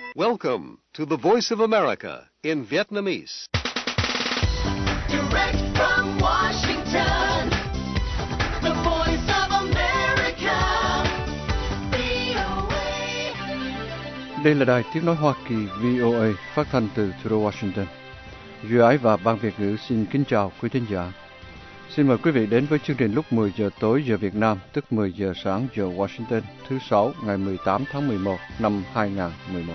Welcome to the Voice of America in Vietnamese. Direct from Washington, the Voice of America, VOA. Đây là đài tiếng nói Hoa Kỳ VOA phát thanh từ thủ đô Washington. Duy Ái và Ban Việt ngữ xin kính chào quý thính giả. Xin mời quý vị đến với chương trình lúc 10 giờ tối giờ Việt Nam, tức 10 giờ sáng giờ Washington, thứ Sáu ngày 18 tháng 11 năm 2011.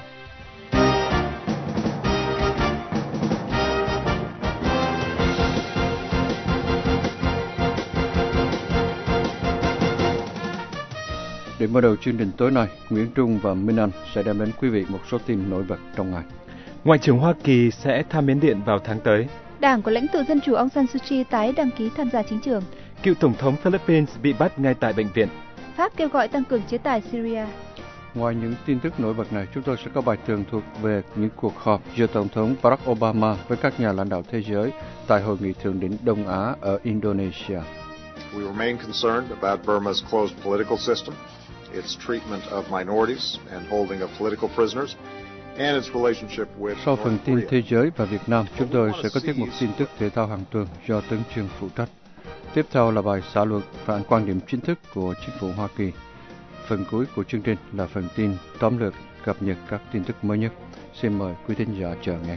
Để mở đầu chương trình tối nay, Nguyễn Trung và Minh Anh sẽ đem đến quý vị một số tin nổi bật trong ngày. Ngoại trưởng Hoa Kỳ sẽ thăm Miến Điện vào tháng tới. Đảng của lãnh tụ Dân chủ Aung San Suu Kyi tái đăng ký tham gia chính trường. Cựu Tổng thống Philippines bị bắt ngay tại bệnh viện. Pháp kêu gọi tăng cường chế tài Syria. Ngoài những tin tức nổi bật này, chúng tôi sẽ có bài tường thuật về những cuộc họp giữa Tổng thống Barack Obama với các nhà lãnh đạo thế giới tại Hội nghị Thượng đỉnh Đông Á ở Indonesia. We remain concerned about Burma's closed political system, its treatment of minorities and holding of political prisoners, and its relationship with Sau phần North tin Korea. thế giới và Việt Nam, chúng tôi sẽ có tiết mục tin tức thể thao hàng tuần do Tấn Chương phụ trách. Tiếp theo là bài xã luận phản quan điểm chính thức của chính phủ Hoa Kỳ. Phần cuối của chương trình là phần tin tóm lược cập nhật các tin tức mới nhất. Xin mời quý thính giả chờ nghe.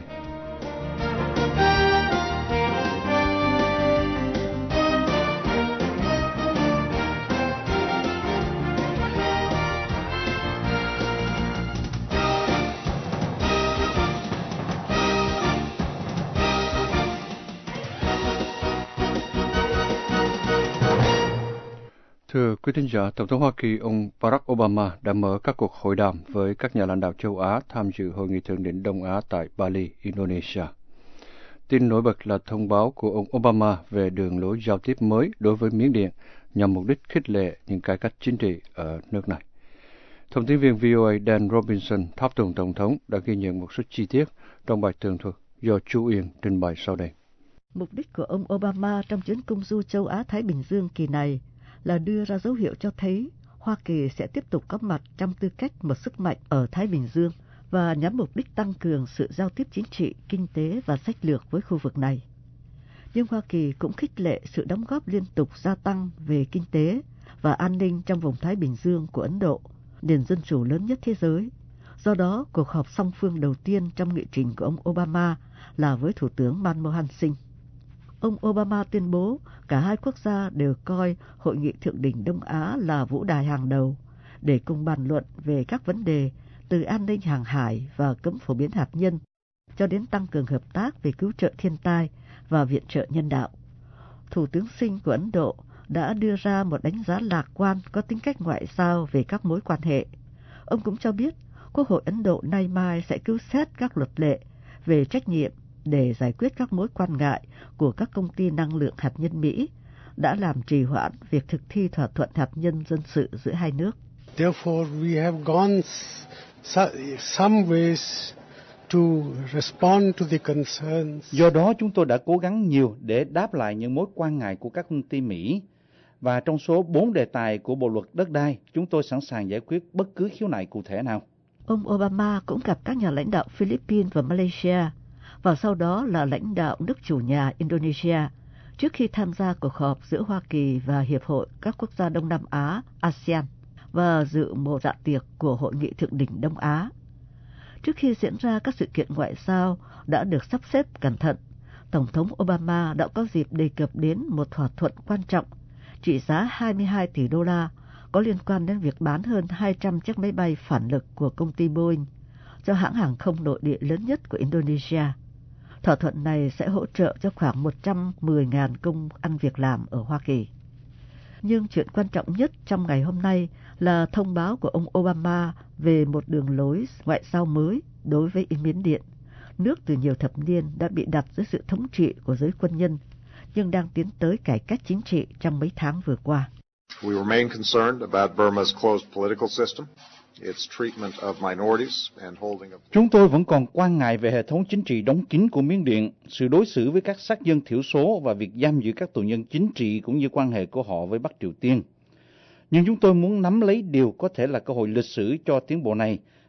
Thưa quý thính giả, Tổng thống Hoa Kỳ ông Barack Obama đã mở các cuộc hội đàm với các nhà lãnh đạo châu Á tham dự Hội nghị Thượng đỉnh Đông Á tại Bali, Indonesia. Tin nổi bật là thông báo của ông Obama về đường lối giao tiếp mới đối với Miến Điện nhằm mục đích khích lệ những cải cách chính trị ở nước này. Thông tin viên VOA Dan Robinson tháp tùng Tổng thống đã ghi nhận một số chi tiết trong bài tường thuật do Chu Yên trình bày sau đây. Mục đích của ông Obama trong chuyến công du châu Á-Thái Bình Dương kỳ này là đưa ra dấu hiệu cho thấy Hoa Kỳ sẽ tiếp tục có mặt trong tư cách một sức mạnh ở Thái Bình Dương và nhắm mục đích tăng cường sự giao tiếp chính trị, kinh tế và sách lược với khu vực này. Nhưng Hoa Kỳ cũng khích lệ sự đóng góp liên tục gia tăng về kinh tế và an ninh trong vùng Thái Bình Dương của Ấn Độ, nền dân chủ lớn nhất thế giới. Do đó, cuộc họp song phương đầu tiên trong nghị trình của ông Obama là với Thủ tướng Manmohan Singh. Ông Obama tuyên bố cả hai quốc gia đều coi Hội nghị Thượng đỉnh Đông Á là vũ đài hàng đầu để cùng bàn luận về các vấn đề từ an ninh hàng hải và cấm phổ biến hạt nhân cho đến tăng cường hợp tác về cứu trợ thiên tai và viện trợ nhân đạo. Thủ tướng Singh của Ấn Độ đã đưa ra một đánh giá lạc quan có tính cách ngoại giao về các mối quan hệ. Ông cũng cho biết Quốc hội Ấn Độ nay mai sẽ cứu xét các luật lệ về trách nhiệm để giải quyết các mối quan ngại của các công ty năng lượng hạt nhân Mỹ đã làm trì hoãn việc thực thi thỏa thuận hạt nhân dân sự giữa hai nước. Therefore, we have gone some ways to respond to the concerns. Do đó, chúng tôi đã cố gắng nhiều để đáp lại những mối quan ngại của các công ty Mỹ. Và trong số 4 đề tài của Bộ luật đất đai, chúng tôi sẵn sàng giải quyết bất cứ khiếu nại cụ thể nào. Ông Obama cũng gặp các nhà lãnh đạo Philippines và Malaysia, và sau đó là lãnh đạo nước chủ nhà Indonesia, trước khi tham gia cuộc họp giữa Hoa Kỳ và Hiệp hội các quốc gia Đông Nam Á ASEAN và dự một dạ tiệc của Hội nghị Thượng đỉnh Đông Á. Trước khi diễn ra các sự kiện ngoại giao đã được sắp xếp cẩn thận, Tổng thống Obama đã có dịp đề cập đến một thỏa thuận quan trọng trị giá 22 tỷ đô la có liên quan đến việc bán hơn 200 chiếc máy bay phản lực của công ty Boeing cho hãng hàng không nội địa lớn nhất của Indonesia. Thỏa thuận này sẽ hỗ trợ cho khoảng 110.000 công ăn việc làm ở Hoa Kỳ. Nhưng chuyện quan trọng nhất trong ngày hôm nay là thông báo của ông Obama về một đường lối ngoại giao mới đối với Miến Điện, nước từ nhiều thập niên đã bị đặt dưới sự thống trị của giới quân nhân, nhưng đang tiến tới cải cách chính trị trong mấy tháng vừa qua. We remain concerned about Burma's closed political system, its treatment of minorities and holding of... Chúng tôi vẫn còn quan ngại về hệ thống chính trị đóng kín của Miến Điện, sự đối xử với các sắc dân thiểu số và việc giam giữ các tù nhân chính trị cũng như quan hệ của họ với Bắc Triều Tiên. Nhưng chúng tôi muốn nắm lấy điều có thể là cơ hội lịch sử cho tiến bộ này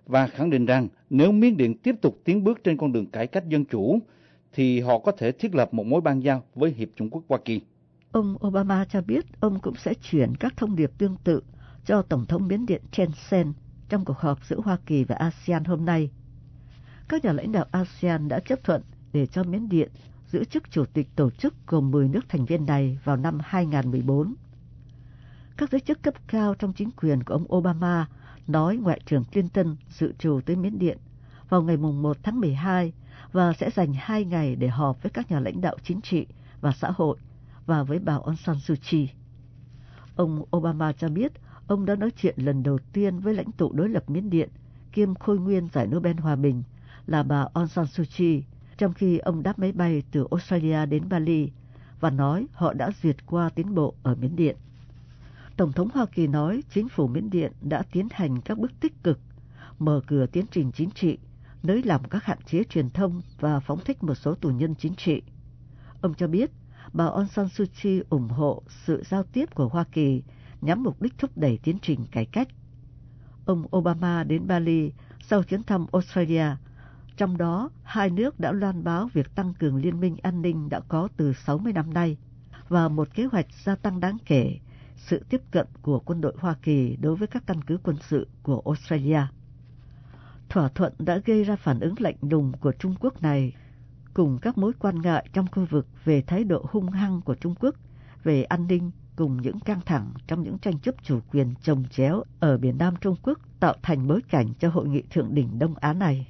và khẳng định rằng nếu Miến Điện tiếp tục tiến bước trên con đường cải cách dân chủ, thì họ có thể thiết lập một mối bang giao với Hiệp chủng quốc Hoa Kỳ. Ông Obama cho biết ông cũng sẽ chuyển các thông điệp tương tự cho Tổng thống Miến Điện Thein Sein trong cuộc họp giữa Hoa Kỳ và ASEAN hôm nay. Các nhà lãnh đạo ASEAN đã chấp thuận để cho Miến Điện giữ chức chủ tịch tổ chức gồm 10 nước thành viên này vào năm 2014. Các giới chức cấp cao trong chính quyền của ông Obama nói Ngoại trưởng Clinton dự trù tới Miến Điện vào ngày 1 tháng 12 và sẽ dành 2 ngày để họp với các nhà lãnh đạo chính trị và xã hội và với bà Aung San Suu Kyi. Ông Obama cho biết ông đã nói chuyện lần đầu tiên với lãnh tụ đối lập Miến Điện kiêm khôi nguyên giải Nobel Hòa bình là bà Aung San Suu Kyi trong khi ông đáp máy bay từ Australia đến Bali và nói họ đã duyệt qua tiến bộ ở Miến Điện. Tổng thống Hoa Kỳ nói chính phủ Miến Điện đã tiến hành các bước tích cực, mở cửa tiến trình chính trị, nới lỏng các hạn chế truyền thông và phóng thích một số tù nhân chính trị. Ông cho biết bà Aung San Suu Kyi ủng hộ sự giao tiếp của Hoa Kỳ nhằm mục đích thúc đẩy tiến trình cải cách. Ông Obama đến Bali sau chuyến thăm Australia, trong đó hai nước đã loan báo việc tăng cường liên minh an ninh đã có từ 60 năm nay và một kế hoạch gia tăng đáng kể sự tiếp cận của quân đội Hoa Kỳ đối với các căn cứ quân sự của Australia. Thỏa thuận đã gây ra phản ứng lạnh lùng của Trung Quốc này, cùng các mối quan ngại trong khu vực về thái độ hung hăng của Trung Quốc về an ninh cùng những căng thẳng trong những tranh chấp chủ quyền chồng chéo ở Biển Nam Trung Quốc tạo thành bối cảnh cho hội nghị thượng đỉnh Đông Á này.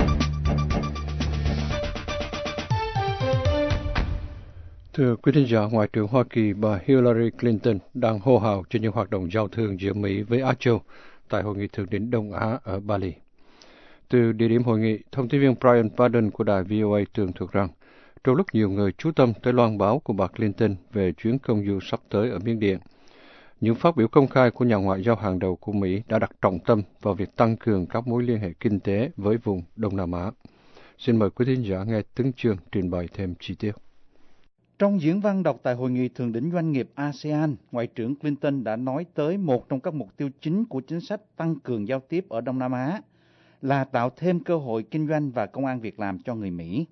Thưa quý thính giả, Ngoại trưởng Hoa Kỳ bà Hillary Clinton đang hô hào cho những hoạt động giao thương giữa Mỹ với Á Châu tại hội nghị thượng đỉnh Đông Á ở Bali. Từ địa điểm hội nghị, thông tin viên Brian Padden của đài VOA tường thuật rằng, trong lúc nhiều người chú tâm tới loan báo của bà Clinton về chuyến công du sắp tới ở Miến Điện, những phát biểu công khai của nhà ngoại giao hàng đầu của Mỹ đã đặt trọng tâm vào việc tăng cường các mối liên hệ kinh tế với vùng Đông Nam Á. Xin mời quý thính giả nghe Tấn Chương trình bày thêm chi tiết. Trong diễn văn đọc tại Hội nghị Thượng đỉnh Doanh nghiệp ASEAN, Ngoại trưởng Clinton đã nói tới một trong các mục tiêu chính của chính sách tăng cường giao tiếp ở Đông Nam Á là tạo thêm cơ hội kinh doanh và công ăn việc làm cho người Mỹ.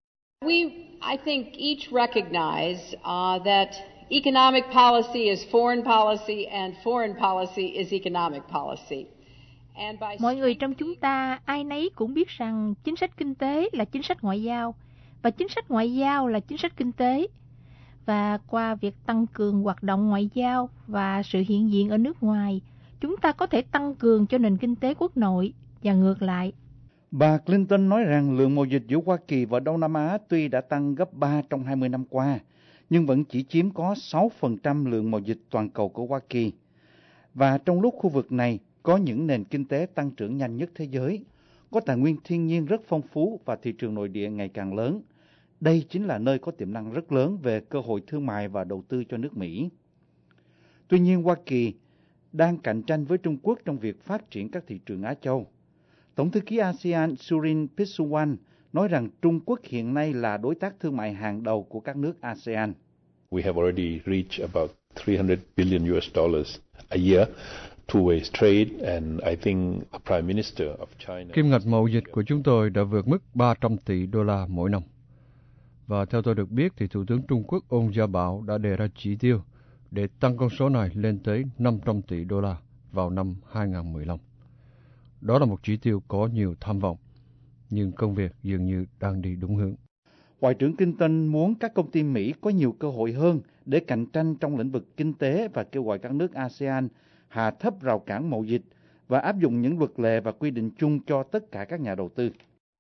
I think each recognize that economic policy is foreign policy and foreign policy is economic policy. Mọi người trong chúng ta ai nấy cũng biết rằng chính sách kinh tế là chính sách ngoại giao và chính sách ngoại giao là chính sách kinh tế. Và qua việc tăng cường hoạt động ngoại giao và sự hiện diện ở nước ngoài, chúng ta có thể tăng cường cho nền kinh tế quốc nội và ngược lại. Bà Clinton nói rằng lượng mậu dịch giữa Hoa Kỳ và Đông Nam Á tuy đã tăng gấp 3 trong 20 năm qua, nhưng vẫn chỉ chiếm có 6% lượng mậu dịch toàn cầu của Hoa Kỳ. Và trong lúc khu vực này có những nền kinh tế tăng trưởng nhanh nhất thế giới, có tài nguyên thiên nhiên rất phong phú và thị trường nội địa ngày càng lớn, đây chính là nơi có tiềm năng rất lớn về cơ hội thương mại và đầu tư cho nước Mỹ. Tuy nhiên, Hoa Kỳ đang cạnh tranh với Trung Quốc trong việc phát triển các thị trường Á Châu. Tổng thư ký ASEAN Surin Pitsuwan nói rằng Trung Quốc hiện nay là đối tác thương mại hàng đầu của các nước ASEAN. We have already reached about $300 billion a year two-way trade, and I think the Prime Minister of China. Kim ngạch mậu dịch của chúng tôi đã vượt mức 300 tỷ đô la mỗi năm. Và theo tôi được biết thì Thủ tướng Trung Quốc Ôn Gia Bảo đã đề ra chỉ tiêu để tăng con số này lên tới 500 tỷ đô la vào năm 2015. Đó là một chỉ tiêu có nhiều tham vọng, nhưng công việc dường như đang đi đúng hướng. Ngoại trưởng Clinton muốn các công ty Mỹ có nhiều cơ hội hơn để cạnh tranh trong lĩnh vực kinh tế và kêu gọi các nước ASEAN hạ thấp rào cản mậu dịch và áp dụng những luật lệ và quy định chung cho tất cả các nhà đầu tư.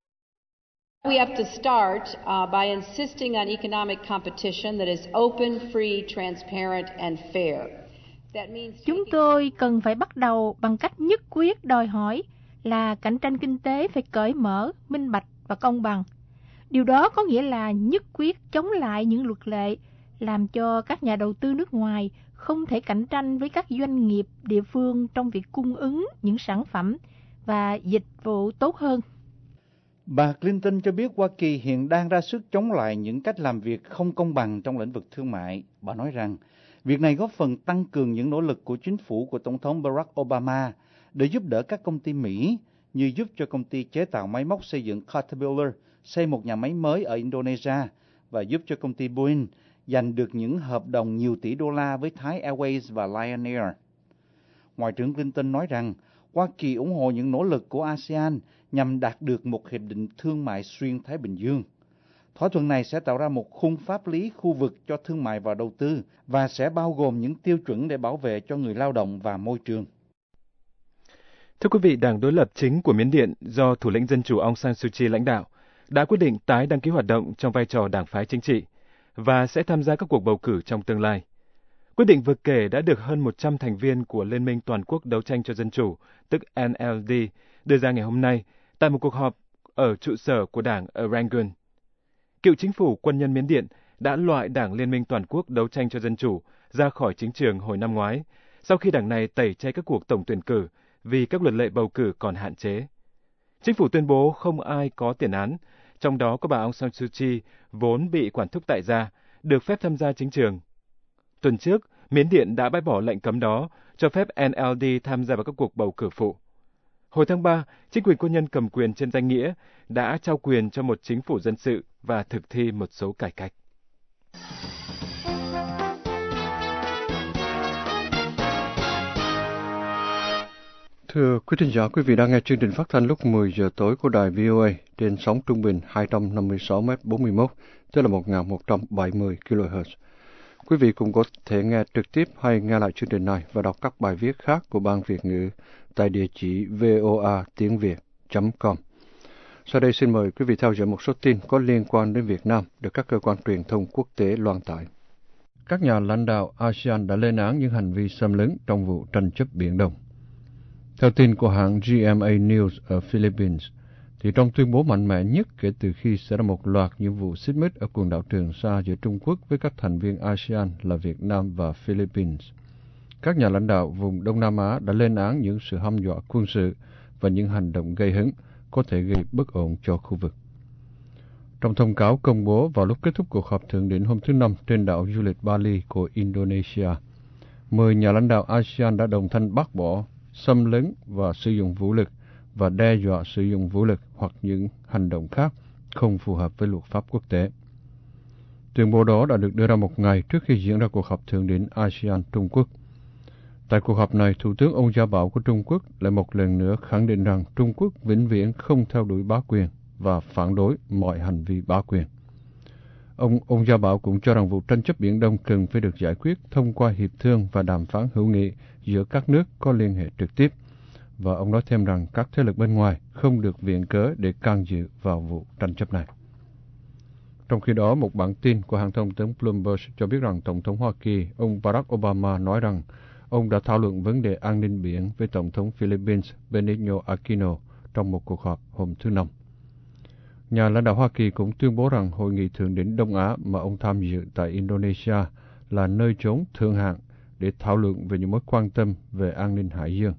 We have to start by insisting on economic competition that is open, free, transparent and fair. Chúng tôi cần phải bắt đầu bằng cách nhất quyết đòi hỏi là cạnh tranh kinh tế phải cởi mở, minh bạch và công bằng. Điều đó có nghĩa là nhất quyết chống lại những luật lệ làm cho các nhà đầu tư nước ngoài không thể cạnh tranh với các doanh nghiệp địa phương trong việc cung ứng những sản phẩm và dịch vụ tốt hơn. Bà Clinton cho biết Hoa Kỳ hiện đang ra sức chống lại những cách làm việc không công bằng trong lĩnh vực thương mại. Bà nói rằng việc này góp phần tăng cường những nỗ lực của chính phủ của Tổng thống Barack Obama để giúp đỡ các công ty Mỹ như giúp cho công ty chế tạo máy móc xây dựng Caterpillar xây một nhà máy mới ở Indonesia và giúp cho công ty Boeing giành được những hợp đồng nhiều tỷ đô la với Thai Airways và Lion Air. Ngoại trưởng Clinton nói rằng Hoa Kỳ ủng hộ những nỗ lực của ASEAN nhằm đạt được một hiệp định thương mại xuyên Thái Bình Dương. Thỏa thuận này sẽ tạo ra một khung pháp lý khu vực cho thương mại và đầu tư và sẽ bao gồm những tiêu chuẩn để bảo vệ cho người lao động và môi trường. Thưa quý vị, đảng đối lập chính của Miến Điện do thủ lĩnh Dân chủ Aung San Suu Kyi lãnh đạo đã quyết định tái đăng ký hoạt động trong vai trò đảng phái chính trị và sẽ tham gia các cuộc bầu cử trong tương lai. Quyết định vừa kể đã được hơn 100 thành viên của Liên minh Toàn quốc đấu tranh cho dân chủ, tức NLD, đưa ra ngày hôm nay tại một cuộc họp ở trụ sở của đảng ở Rangoon. Cựu chính phủ quân nhân Miến Điện đã loại đảng Liên minh Toàn quốc đấu tranh cho dân chủ ra khỏi chính trường hồi năm ngoái, sau khi đảng này tẩy chay các cuộc tổng tuyển cử vì các luật lệ bầu cử còn hạn chế. Chính phủ tuyên bố không ai có tiền án, trong đó có bà Aung San Suu Kyi vốn bị quản thúc tại gia, được phép tham gia chính trường. Tuần trước, Miến Điện đã bãi bỏ lệnh cấm đó, cho phép NLD tham gia vào các cuộc bầu cử phụ. Hồi tháng 3, chính quyền quân nhân cầm quyền trên danh nghĩa đã trao quyền cho một chính phủ dân sự và thực thi một số cải cách. Thưa quý thính giả, quý vị đang nghe chương trình phát thanh lúc 10 giờ tối của đài VOA trên sóng trung bình 256m41, tức là 1170 kHz. Quý vị cũng có thể nghe trực tiếp hay nghe lại chương trình này và đọc các bài viết khác của Ban Việt ngữ tại địa chỉ voatiengviet.com. Sau đây xin mời quý vị theo dõi một số tin có liên quan đến Việt Nam được các cơ quan truyền thông quốc tế loan tải. Các nhà lãnh đạo ASEAN đã lên án những hành vi xâm lấn trong vụ tranh chấp Biển Đông. Theo tin của hãng GMA News ở Philippines, thì trong tuyên bố mạnh mẽ nhất kể từ khi xảy ra một loạt những vụ xích mích ở quần đảo Trường Sa giữa Trung Quốc với các thành viên ASEAN là Việt Nam và Philippines, các nhà lãnh đạo vùng Đông Nam Á đã lên án những sự hăm dọa quân sự và những hành động gây hấn có thể gây bất ổn cho khu vực. Trong thông cáo công bố vào lúc kết thúc cuộc họp thượng đỉnh hôm thứ Năm trên đảo du lịch Bali của Indonesia, 10 nhà lãnh đạo ASEAN đã đồng thanh bác bỏ xâm lấn và sử dụng vũ lực và đe dọa sử dụng vũ lực hoặc những hành động khác không phù hợp với luật pháp quốc tế. Tuyên bố đó đã được đưa ra một ngày trước khi diễn ra cuộc họp thượng đỉnh ASEAN-Trung Quốc. Tại cuộc họp này, Thủ tướng Ôn Gia Bảo của Trung Quốc lại một lần nữa khẳng định rằng Trung Quốc vĩnh viễn không theo đuổi bá quyền và phản đối mọi hành vi bá quyền. Ông Ôn Gia Bảo cũng cho rằng vụ tranh chấp Biển Đông cần phải được giải quyết thông qua hiệp thương và đàm phán hữu nghị giữa các nước có liên hệ trực tiếp, và ông nói thêm rằng các thế lực bên ngoài không được viện cớ để can dự vào vụ tranh chấp này. Trong khi đó, một bản tin của hãng thông tấn Bloomberg cho biết rằng Tổng thống Hoa Kỳ, ông Barack Obama nói rằng ông đã thảo luận vấn đề an ninh biển với Tổng thống Philippines Benigno Aquino trong một cuộc họp hôm thứ Năm. Nhà lãnh đạo Hoa Kỳ cũng tuyên bố rằng Hội nghị Thượng đỉnh Đông Á mà ông tham dự tại Indonesia là nơi chốn thượng hạng để thảo luận về những mối quan tâm về an ninh hải dương,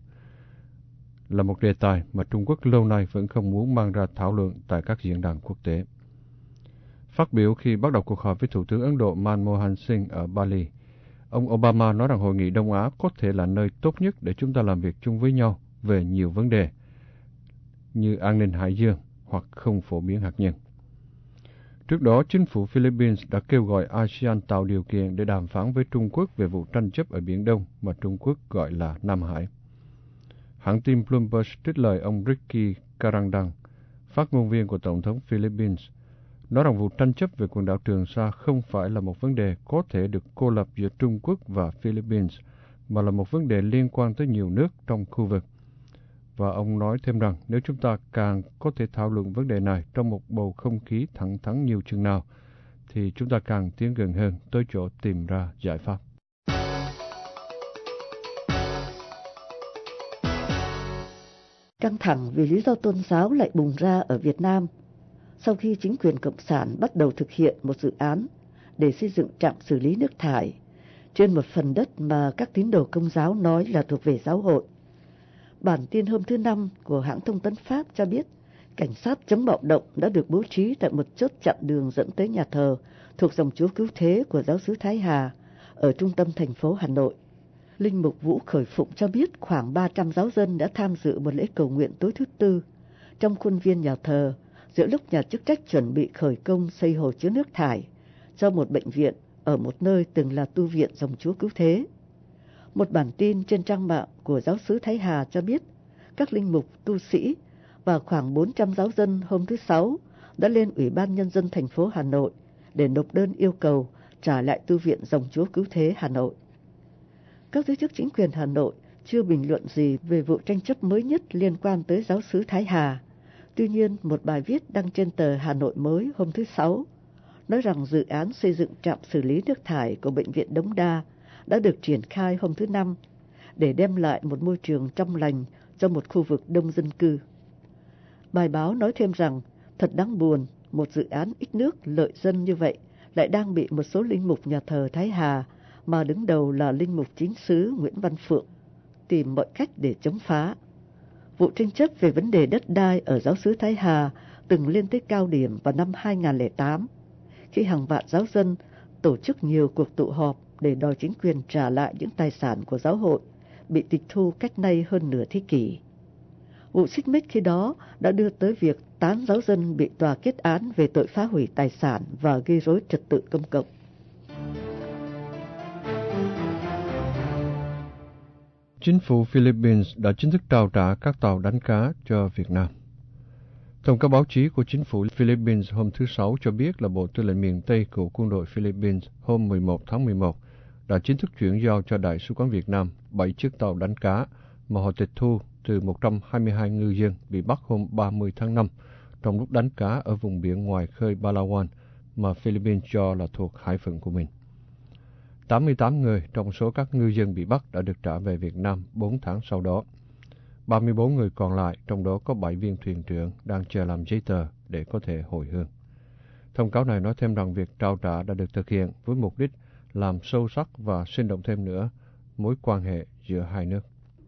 là một đề tài mà Trung Quốc lâu nay vẫn không muốn mang ra thảo luận tại các diễn đàn quốc tế. Phát biểu khi bắt đầu cuộc họp với Thủ tướng Ấn Độ Manmohan Singh ở Bali, ông Obama nói rằng Hội nghị Đông Á có thể là nơi tốt nhất để chúng ta làm việc chung với nhau về nhiều vấn đề như an ninh hải dương hoặc không phổ biến hạt nhân. Trước đó, chính phủ Philippines đã kêu gọi ASEAN tạo điều kiện để đàm phán với Trung Quốc về vụ tranh chấp ở Biển Đông mà Trung Quốc gọi là Nam Hải. Hãng tin Bloomberg trích lời ông Ricky Karangdang, phát ngôn viên của Tổng thống Philippines, nói rằng vụ tranh chấp về quần đảo Trường Sa không phải là một vấn đề có thể được cô lập giữa Trung Quốc và Philippines, mà là một vấn đề liên quan tới nhiều nước trong khu vực. Và ông nói thêm rằng nếu chúng ta càng có thể thảo luận vấn đề này trong một bầu không khí thẳng thắn nhiều chừng nào, thì chúng ta càng tiến gần hơn tới chỗ tìm ra giải pháp. Căng thẳng vì lý do tôn giáo lại bùng ra ở Việt Nam sau khi chính quyền Cộng sản bắt đầu thực hiện một dự án để xây dựng trạm xử lý nước thải trên một phần đất mà các tín đồ Công giáo nói là thuộc về giáo hội. Bản tin hôm thứ Năm của hãng thông tấn Pháp cho biết cảnh sát chống bạo động đã được bố trí tại một chốt chặn đường dẫn tới nhà thờ thuộc dòng chúa cứu thế của giáo xứ Thái Hà ở trung tâm thành phố Hà Nội. Linh mục Vũ Khởi Phụng cho biết khoảng 300 giáo dân đã tham dự một lễ cầu nguyện tối thứ Tư trong khuôn viên nhà thờ giữa lúc nhà chức trách chuẩn bị khởi công xây hồ chứa nước thải cho một bệnh viện ở một nơi từng là tu viện dòng Chúa Cứu Thế. Một bản tin trên trang mạng của giáo xứ Thái Hà cho biết các linh mục, tu sĩ và khoảng 400 giáo dân hôm thứ Sáu đã lên Ủy ban Nhân dân thành phố Hà Nội để nộp đơn yêu cầu trả lại tu viện dòng Chúa Cứu Thế Hà Nội. Các giới chức chính quyền Hà Nội chưa bình luận gì về vụ tranh chấp mới nhất liên quan tới giáo xứ Thái Hà. Tuy nhiên, một bài viết đăng trên tờ Hà Nội Mới hôm thứ Sáu nói rằng dự án xây dựng trạm xử lý nước thải của Bệnh viện Đống Đa đã được triển khai hôm thứ Năm để đem lại một môi trường trong lành cho một khu vực đông dân cư. Bài báo nói thêm rằng, thật đáng buồn, một dự án ít nước lợi dân như vậy lại đang bị một số linh mục nhà thờ Thái Hà, mà đứng đầu là linh mục chính xứ Nguyễn Văn Phượng, tìm mọi cách để chống phá. Vụ tranh chấp về vấn đề đất đai ở giáo xứ Thái Hà từng lên tới cao điểm vào năm 2008, khi hàng vạn giáo dân tổ chức nhiều cuộc tụ họp để đòi chính quyền trả lại những tài sản của giáo hội bị tịch thu cách nay hơn nửa thế kỷ. Vụ xích mích khi đó đã đưa tới việc 8 giáo dân bị tòa kết án về tội phá hủy tài sản và gây rối trật tự công cộng. Chính phủ Philippines đã chính thức trao trả các tàu đánh cá cho Việt Nam. Thông cáo báo chí của chính phủ Philippines hôm thứ Sáu cho biết là Bộ Tư lệnh miền Tây của quân đội Philippines hôm 11 tháng 11 đã chính thức chuyển giao cho Đại sứ quán Việt Nam 7 chiếc tàu đánh cá mà họ tịch thu từ 122 ngư dân bị bắt hôm 30 tháng 5 trong lúc đánh cá ở vùng biển ngoài khơi Palawan mà Philippines cho là thuộc hải phận của mình. 88 người trong số các ngư dân bị bắt đã được trả về Việt Nam 4 tháng sau đó. 34 người còn lại, trong đó có 7 viên thuyền trưởng đang chờ làm giấy tờ để có thể hồi hương. Thông cáo này nói thêm rằng việc trao trả đã được thực hiện với mục đích làm sâu sắc và sinh động thêm nữa mối quan hệ giữa hai nước.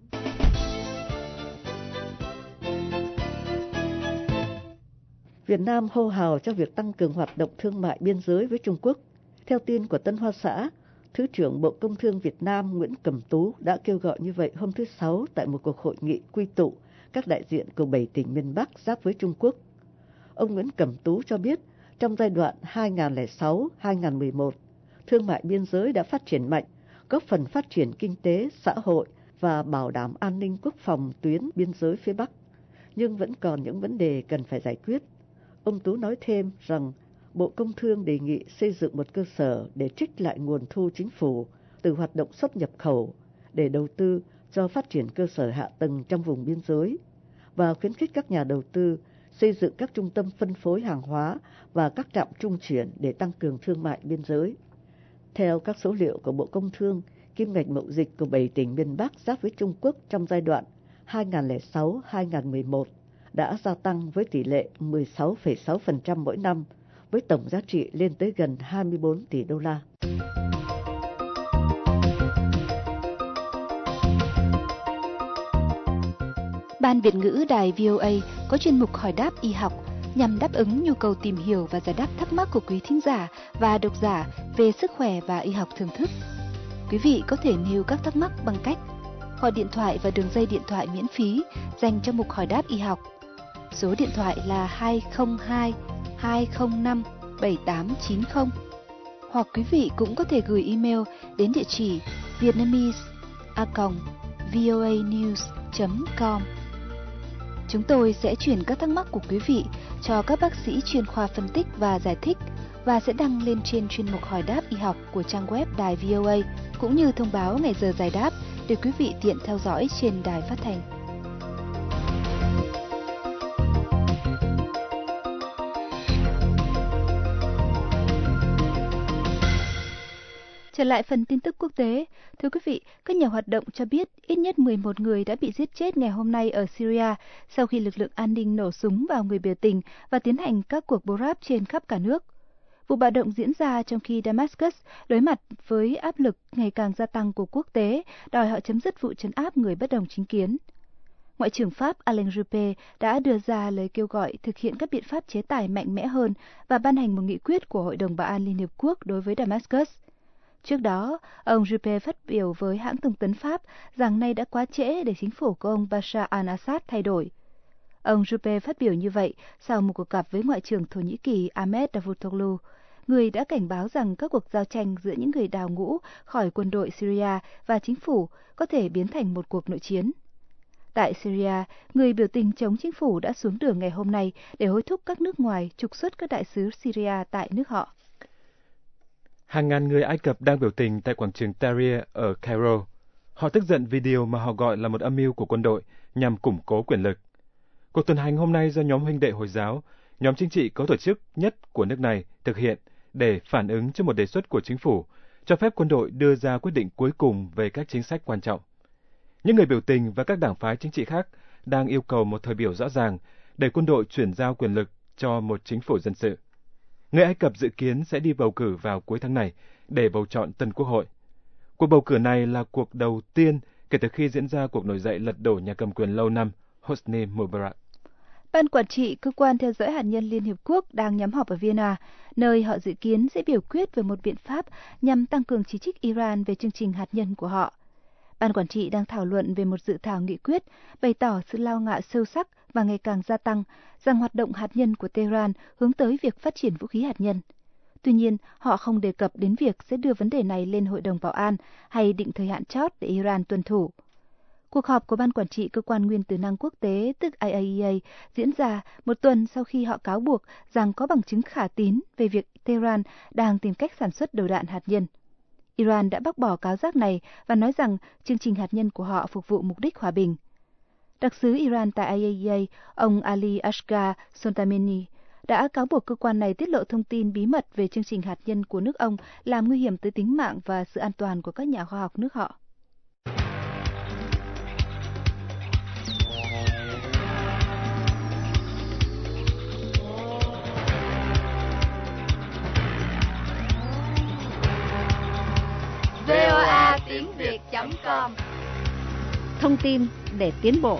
Việt Nam hô hào cho việc tăng cường hoạt động thương mại biên giới với Trung Quốc. Theo tin của Tân Hoa Xã, Thứ trưởng Bộ Công Thương Việt Nam Nguyễn Cẩm Tú đã kêu gọi như vậy hôm thứ Sáu tại một cuộc hội nghị quy tụ các đại diện của 7 tỉnh miền Bắc giáp với Trung Quốc. Ông Nguyễn Cẩm Tú cho biết trong giai đoạn 2006-2011, thương mại biên giới đã phát triển mạnh, góp phần phát triển kinh tế, xã hội và bảo đảm an ninh quốc phòng tuyến biên giới phía Bắc. Nhưng vẫn còn những vấn đề cần phải giải quyết. Ông Tú nói thêm rằng Bộ Công Thương đề nghị xây dựng một cơ sở để trích lại nguồn thu chính phủ từ hoạt động xuất nhập khẩu để đầu tư cho phát triển cơ sở hạ tầng trong vùng biên giới và khuyến khích các nhà đầu tư xây dựng các trung tâm phân phối hàng hóa và các trạm trung chuyển để tăng cường thương mại biên giới. Theo các số liệu của Bộ Công Thương, kim ngạch mậu dịch của 7 tỉnh miền Bắc giáp với Trung Quốc trong giai đoạn 2006-2011 đã gia tăng với tỷ lệ 16,6% mỗi năm, với tổng giá trị lên tới gần 24 tỷ đô la. Ban Việt ngữ Đài VOA có chuyên mục hỏi đáp y học nhằm đáp ứng nhu cầu tìm hiểu và giải đáp thắc mắc của quý thính giả và độc giả về sức khỏe và y học thưởng thức. Quý vị có thể nêu các thắc mắc bằng cách gọi điện thoại vào đường dây điện thoại miễn phí dành cho mục hỏi đáp y học. Số điện thoại là 202 205 7890. Hoặc quý vị cũng có thể gửi email đến địa chỉ vietnamese@voanews.com. Chúng tôi sẽ chuyển các thắc mắc của quý vị cho các bác sĩ chuyên khoa phân tích và giải thích và sẽ đăng lên trên chuyên mục hỏi đáp y học của trang web Đài VOA cũng như thông báo ngày giờ giải đáp để quý vị tiện theo dõi trên đài phát thanh. Trở lại phần tin tức quốc tế, thưa quý vị, các nhà hoạt động cho biết ít nhất 11 người đã bị giết chết ngày hôm nay ở Syria sau khi lực lượng an ninh nổ súng vào người biểu tình và tiến hành các cuộc bô ráp trên khắp cả nước. Vụ bạo động diễn ra trong khi Damascus đối mặt với áp lực ngày càng gia tăng của quốc tế, đòi họ chấm dứt vụ trấn áp người bất đồng chính kiến. Ngoại trưởng Pháp Alain Juppé đã đưa ra lời kêu gọi thực hiện các biện pháp chế tài mạnh mẽ hơn và ban hành một nghị quyết của Hội đồng Bảo an Liên Hiệp Quốc đối với Damascus. Trước đó, ông Juppé phát biểu với hãng thông tấn Pháp rằng nay đã quá trễ để chính phủ của ông Bashar al-Assad thay đổi. Ông Juppé phát biểu như vậy sau một cuộc gặp với Ngoại trưởng Thổ Nhĩ Kỳ Ahmet Davutoglu, người đã cảnh báo rằng các cuộc giao tranh giữa những người đào ngũ khỏi quân đội Syria và chính phủ có thể biến thành một cuộc nội chiến. Tại Syria, người biểu tình chống chính phủ đã xuống đường ngày hôm nay để hối thúc các nước ngoài trục xuất các đại sứ Syria tại nước họ. Hàng ngàn người Ai Cập đang biểu tình tại quảng trường Tahrir ở Cairo. Họ tức giận vì điều mà họ gọi là một âm mưu của quân đội nhằm củng cố quyền lực. Cuộc tuần hành hôm nay do nhóm huynh đệ Hồi giáo, nhóm chính trị có tổ chức nhất của nước này, thực hiện để phản ứng trước một đề xuất của chính phủ cho phép quân đội đưa ra quyết định cuối cùng về các chính sách quan trọng. Những người biểu tình và các đảng phái chính trị khác đang yêu cầu một thời biểu rõ ràng để quân đội chuyển giao quyền lực cho một chính phủ dân sự. Người Ai Cập dự kiến sẽ đi bầu cử vào cuối tháng này để bầu chọn tân quốc hội. Cuộc bầu cử này là cuộc đầu tiên kể từ khi diễn ra cuộc nổi dậy lật đổ nhà cầm quyền lâu năm Hosni Mubarak. Ban quản trị Cơ quan theo dõi hạt nhân Liên Hiệp Quốc đang nhóm họp ở Vienna, nơi họ dự kiến sẽ biểu quyết về một biện pháp nhằm tăng cường chỉ trích Iran về chương trình hạt nhân của họ. Ban quản trị đang thảo luận về một dự thảo nghị quyết bày tỏ sự lo ngại sâu sắc và ngày càng gia tăng rằng hoạt động hạt nhân của Tehran hướng tới việc phát triển vũ khí hạt nhân. Tuy nhiên, họ không đề cập đến việc sẽ đưa vấn đề này lên Hội đồng Bảo an hay định thời hạn chót để Iran tuân thủ. Cuộc họp của Ban quản trị Cơ quan Nguyên tử năng quốc tế, tức IAEA, diễn ra một tuần sau khi họ cáo buộc rằng có bằng chứng khả tín về việc Tehran đang tìm cách sản xuất đầu đạn hạt nhân. Iran đã bác bỏ cáo giác này và nói rằng chương trình hạt nhân của họ phục vụ mục đích hòa bình. Đặc sứ Iran tại IAEA, ông Ali Asghar Soltameni, đã cáo buộc cơ quan này tiết lộ thông tin bí mật về chương trình hạt nhân của nước ông làm nguy hiểm tới tính mạng và sự an toàn của các nhà khoa học nước họ. VOA tiếng Việt.com Thông tin để tiến bộ.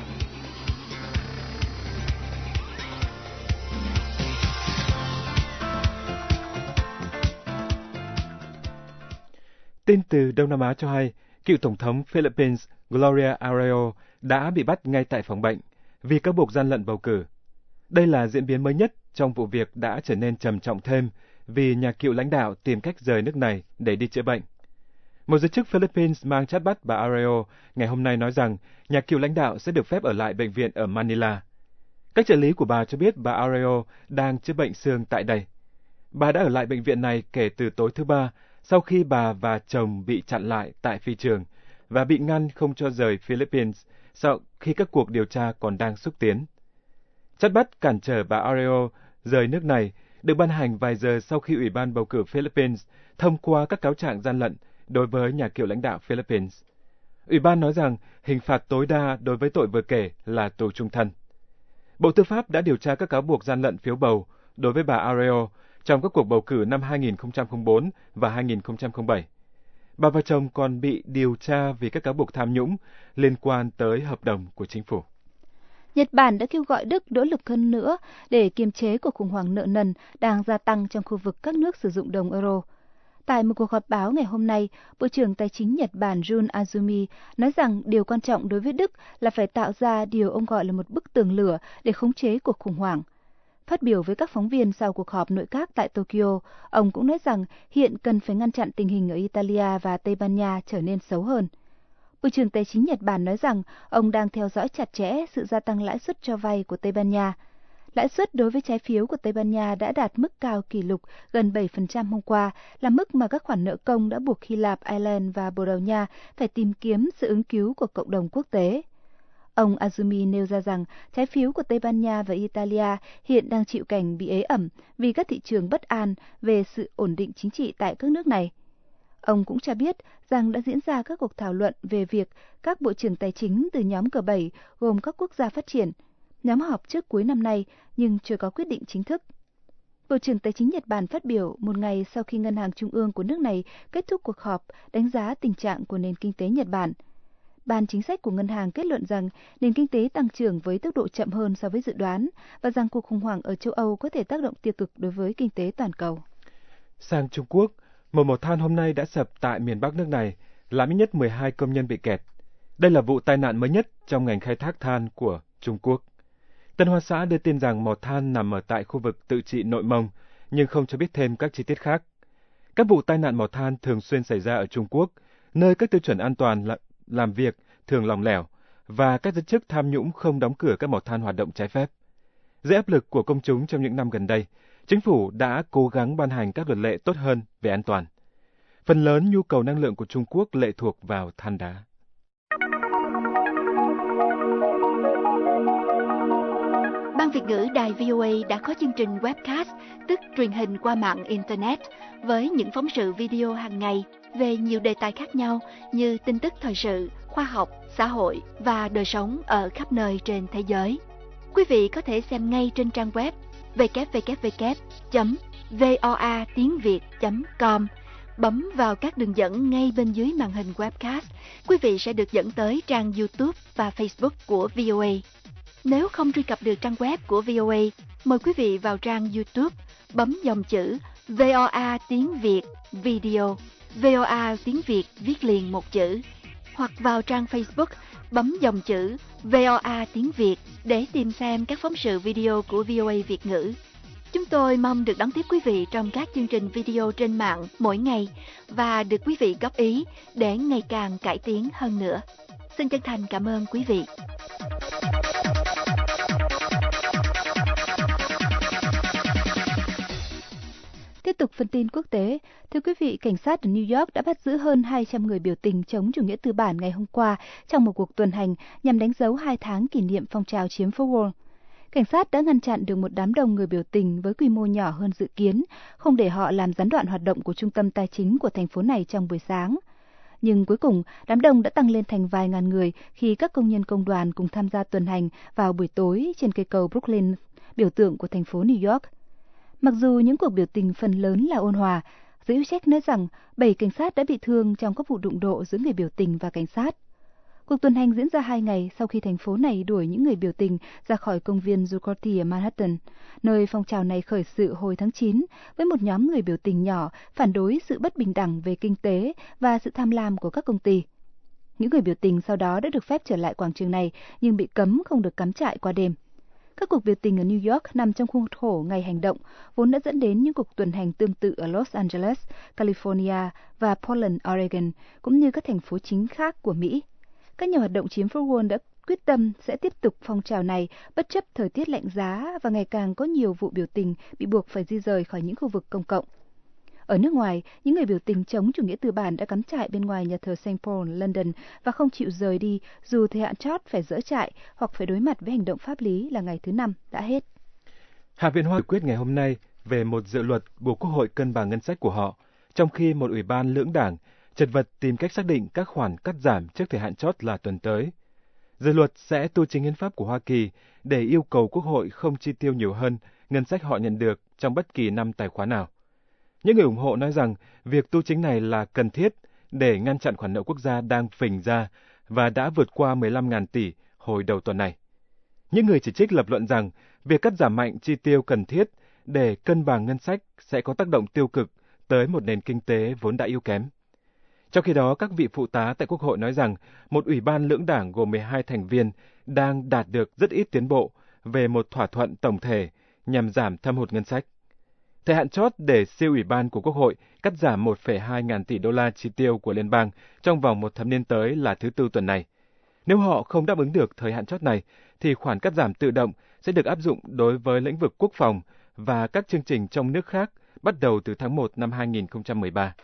Tin từ Đông Nam Á cho hay, cựu Tổng thống Philippines Gloria Arroyo đã bị bắt ngay tại phòng bệnh vì các buộc gian lận bầu cử. Đây là diễn biến mới nhất trong vụ việc đã trở nên trầm trọng thêm vì nhà cựu lãnh đạo tìm cách rời nước này để đi chữa bệnh. Một giới chức Philippines mang chát bắt bà Arroyo ngày hôm nay nói rằng nhà cựu lãnh đạo sẽ được phép ở lại bệnh viện ở Manila. Các trợ lý của bà cho biết bà Arroyo đang chữa bệnh xương tại đây. Bà đã ở lại bệnh viện này kể từ tối thứ Ba, sau khi bà và chồng bị chặn lại tại phi trường và bị ngăn không cho rời Philippines sau khi các cuộc điều tra còn đang xúc tiến. Chát bắt cản trở bà Arroyo rời nước này được ban hành vài giờ sau khi Ủy ban bầu cử Philippines thông qua các cáo trạng gian lận đối với nhà cựu lãnh đạo Philippines. Ủy ban nói rằng hình phạt tối đa đối với tội vừa kể là tù chung thân. Bộ Tư pháp đã điều tra các cáo buộc gian lận phiếu bầu đối với bà Arroyo trong các cuộc bầu cử năm 2004 và 2007. Bà và chồng còn bị điều tra vì các cáo buộc tham nhũng liên quan tới hợp đồng của chính phủ. Nhật Bản đã kêu gọi Đức nỗ lực hơn nữa để kiềm chế cuộc khủng hoảng nợ nần đang gia tăng trong khu vực các nước sử dụng đồng euro. Tại một cuộc họp báo ngày hôm nay, Bộ trưởng Tài chính Nhật Bản Jun Azumi nói rằng điều quan trọng đối với Đức là phải tạo ra điều ông gọi là một bức tường lửa để khống chế cuộc khủng hoảng. Phát biểu với các phóng viên sau cuộc họp nội các tại Tokyo, ông cũng nói rằng hiện cần phải ngăn chặn tình hình ở Italia và Tây Ban Nha trở nên xấu hơn. Bộ trưởng Tài chính Nhật Bản nói rằng ông đang theo dõi chặt chẽ sự gia tăng lãi suất cho vay của Tây Ban Nha. Lãi suất đối với trái phiếu của Tây Ban Nha đã đạt mức cao kỷ lục gần 7% hôm qua, là mức mà các khoản nợ công đã buộc Hy Lạp, Ireland và Bồ Đào Nha phải tìm kiếm sự ứng cứu của cộng đồng quốc tế. Ông Azumi nêu ra rằng trái phiếu của Tây Ban Nha và Italia hiện đang chịu cảnh bị ế ẩm vì các thị trường bất an về sự ổn định chính trị tại các nước này. Ông cũng cho biết rằng đã diễn ra các cuộc thảo luận về việc các bộ trưởng tài chính từ nhóm G7 gồm các quốc gia phát triển, nhóm họp trước cuối năm nay nhưng chưa có quyết định chính thức. Bộ trưởng Tài chính Nhật Bản phát biểu một ngày sau khi Ngân hàng Trung ương của nước này kết thúc cuộc họp đánh giá tình trạng của nền kinh tế Nhật Bản. Ban chính sách của ngân hàng kết luận rằng nền kinh tế tăng trưởng với tốc độ chậm hơn so với dự đoán và rằng cuộc khủng hoảng ở châu Âu có thể tác động tiêu cực đối với kinh tế toàn cầu. Sang Trung Quốc, Một mỏ than hôm nay đã sập tại miền Bắc nước này, làm ít nhất 12 công nhân bị kẹt. Đây là vụ tai nạn mới nhất trong ngành khai thác than của Trung Quốc. Tân Hoa Xã đưa tin rằng mỏ than nằm ở tại khu vực tự trị Nội Mông, nhưng không cho biết thêm các chi tiết khác. Các vụ tai nạn mỏ than thường xuyên xảy ra ở Trung Quốc, nơi các tiêu chuẩn an toàn làm việc thường lỏng lẻo, và các giới chức tham nhũng không đóng cửa các mỏ than hoạt động trái phép. Dưới áp lực của công chúng trong những năm gần đây, chính phủ đã cố gắng ban hành các luật lệ tốt hơn về an toàn. Phần lớn nhu cầu năng lượng của Trung Quốc lệ thuộc vào than đá. Ban Việt ngữ đài VOA đã có chương trình webcast, tức truyền hình qua mạng Internet, với những phóng sự video hàng ngày về nhiều đề tài khác nhau như tin tức thời sự, khoa học, xã hội và đời sống ở khắp nơi trên thế giới. Quý vị có thể xem ngay trên trang web www.voatiengviet.com. Bấm vào các đường dẫn ngay bên dưới màn hình webcast, quý vị sẽ được dẫn tới trang YouTube và Facebook của VOA. Nếu không truy cập được trang web của VOA, mời quý vị vào trang YouTube, bấm dòng chữ VOA tiếng Việt Video, VOA tiếng Việt viết liền một chữ, hoặc vào trang Facebook, bấm dòng chữ VOA tiếng Việt để tìm xem các phóng sự video của VOA Việt ngữ. Chúng tôi mong được đón tiếp quý vị trong các chương trình video trên mạng mỗi ngày và được quý vị góp ý để ngày càng cải tiến hơn nữa. Xin chân thành cảm ơn quý vị. Tiếp tục phần tin quốc tế, thưa quý vị, cảnh sát ở New York đã bắt giữ hơn 200 người biểu tình chống chủ nghĩa tư bản ngày hôm qua trong một cuộc tuần hành nhằm đánh dấu 2 tháng kỷ niệm phong trào chiếm phố Wall. Cảnh sát đã ngăn chặn được một đám đông người biểu tình với quy mô nhỏ hơn dự kiến, không để họ làm gián đoạn hoạt động của trung tâm tài chính của thành phố này trong buổi sáng. Nhưng cuối cùng, đám đông đã tăng lên thành vài ngàn người khi các công nhân công đoàn cùng tham gia tuần hành vào buổi tối trên cây cầu Brooklyn, biểu tượng của thành phố New York. Mặc dù những cuộc biểu tình phần lớn là ôn hòa, giới hữu trách nói rằng 7 cảnh sát đã bị thương trong các vụ đụng độ giữa người biểu tình và cảnh sát. Cuộc tuần hành diễn ra 2 ngày sau khi thành phố này đuổi những người biểu tình ra khỏi công viên Zuccotti ở Manhattan, nơi phong trào này khởi sự hồi tháng 9 với một nhóm người biểu tình nhỏ phản đối sự bất bình đẳng về kinh tế và sự tham lam của các công ty. Những người biểu tình sau đó đã được phép trở lại quảng trường này nhưng bị cấm không được cắm trại qua đêm. Các cuộc biểu tình ở New York nằm trong khuôn khổ Ngày Hành động, vốn đã dẫn đến những cuộc tuần hành tương tự ở Los Angeles, California và Portland, Oregon, cũng như các thành phố chính khác của Mỹ. Các nhà hoạt động chiếm phố Wall đã quyết tâm sẽ tiếp tục phong trào này bất chấp thời tiết lạnh giá và ngày càng có nhiều vụ biểu tình bị buộc phải di rời khỏi những khu vực công cộng. Ở nước ngoài, những người biểu tình chống chủ nghĩa tư bản đã cắm trại bên ngoài nhà thờ St. Paul, London và không chịu rời đi dù thời hạn chót phải dỡ trại hoặc phải đối mặt với hành động pháp lý là ngày thứ 5 đã hết. Hạ viện Hoa quyết ngày hôm nay về một dự luật buộc Quốc hội cân bằng ngân sách của họ, trong khi một ủy ban lưỡng đảng chật vật tìm cách xác định các khoản cắt giảm trước thời hạn chót là tuần tới. Dự luật sẽ tu chính hiến pháp của Hoa Kỳ để yêu cầu Quốc hội không chi tiêu nhiều hơn ngân sách họ nhận được trong bất kỳ năm tài khóa nào. Những người ủng hộ nói rằng việc tu chính này là cần thiết để ngăn chặn khoản nợ quốc gia đang phình ra và đã vượt qua 15.000 tỷ hồi đầu tuần này. Những người chỉ trích lập luận rằng việc cắt giảm mạnh chi tiêu cần thiết để cân bằng ngân sách sẽ có tác động tiêu cực tới một nền kinh tế vốn đã yếu kém. Trong khi đó, các vị phụ tá tại Quốc hội nói rằng một ủy ban lưỡng đảng gồm 12 thành viên đang đạt được rất ít tiến bộ về một thỏa thuận tổng thể nhằm giảm thâm hụt ngân sách. Thời hạn chót để siêu ủy ban của Quốc hội cắt giảm 1,2 ngàn tỷ đô la chi tiêu của liên bang trong vòng một thập niên tới là thứ Tư tuần này. Nếu họ không đáp ứng được thời hạn chót này, thì khoản cắt giảm tự động sẽ được áp dụng đối với lĩnh vực quốc phòng và các chương trình trong nước khác bắt đầu từ tháng 1 năm 2013.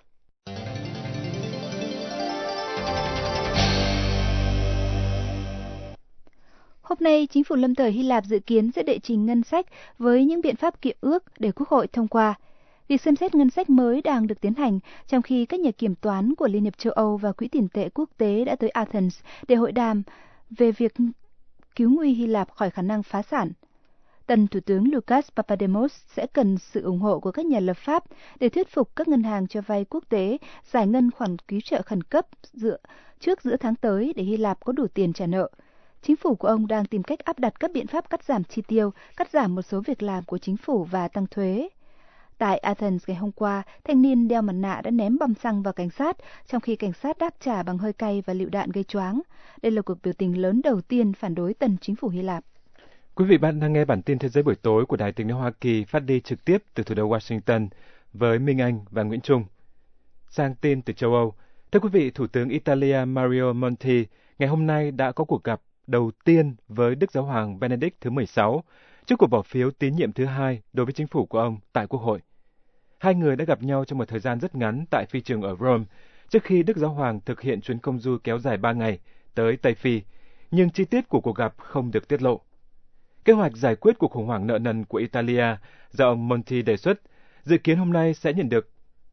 Hôm nay, chính phủ lâm thời Hy Lạp dự kiến sẽ đệ trình ngân sách với những biện pháp kiện ước để Quốc hội thông qua. Việc xem xét ngân sách mới đang được tiến hành, trong khi các nhà kiểm toán của Liên hiệp châu Âu và Quỹ tiền tệ quốc tế đã tới Athens để hội đàm về việc cứu nguy Hy Lạp khỏi khả năng phá sản. Tân Thủ tướng Lucas Papademos sẽ cần sự ủng hộ của các nhà lập pháp để thuyết phục các ngân hàng cho vay quốc tế giải ngân khoản cứu trợ khẩn cấp trước giữa tháng tới để Hy Lạp có đủ tiền trả nợ. Chính phủ của ông đang tìm cách áp đặt các biện pháp cắt giảm chi tiêu, cắt giảm một số việc làm của chính phủ và tăng thuế. Tại Athens ngày hôm qua, thanh niên đeo mặt nạ đã ném bom xăng vào cảnh sát, trong khi cảnh sát đáp trả bằng hơi cay và lựu đạn gây choáng. Đây là cuộc biểu tình lớn đầu tiên phản đối tân chính phủ Hy Lạp. Quý vị bạn đang nghe bản tin Thế giới buổi tối của Đài Tiếng nói Hoa Kỳ phát đi trực tiếp từ thủ đô Washington với Minh Anh và Nguyễn Trung. Sang tin từ châu Âu, thưa quý vị, Thủ tướng Italia Mario Monti ngày hôm nay đã có cuộc gặp đầu tiên với Đức Giáo hoàng Benedict thứ 16 trước cuộc bỏ phiếu tín nhiệm thứ hai đối với chính phủ của ông tại Quốc hội. Hai người đã gặp nhau trong một thời gian rất ngắn tại phi trường ở Rome trước khi Đức Giáo hoàng thực hiện chuyến công du kéo dài 3 ngày tới Tây Phi, nhưng chi tiết của cuộc gặp không được tiết lộ. Kế hoạch giải quyết cuộc khủng hoảng nợ nần của Italia do ông Monti đề xuất dự kiến hôm nay sẽ nhận được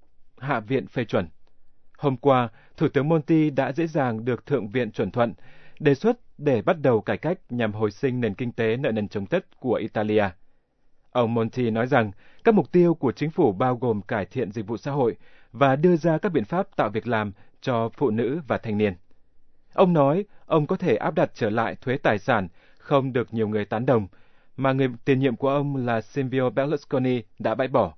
Hạ viện phê chuẩn. Hôm qua, Thủ tướng Monti đã dễ dàng được Thượng viện chuẩn thuận đề xuất để bắt đầu cải cách nhằm hồi sinh nền kinh tế nợ nần chồng chất của Italia. Ông Monti nói rằng các mục tiêu của chính phủ bao gồm cải thiện dịch vụ xã hội và đưa ra các biện pháp tạo việc làm cho phụ nữ và thanh niên. Ông nói ông có thể áp đặt trở lại thuế tài sản không được nhiều người tán đồng, mà người tiền nhiệm của ông là Silvio Berlusconi đã bãi bỏ.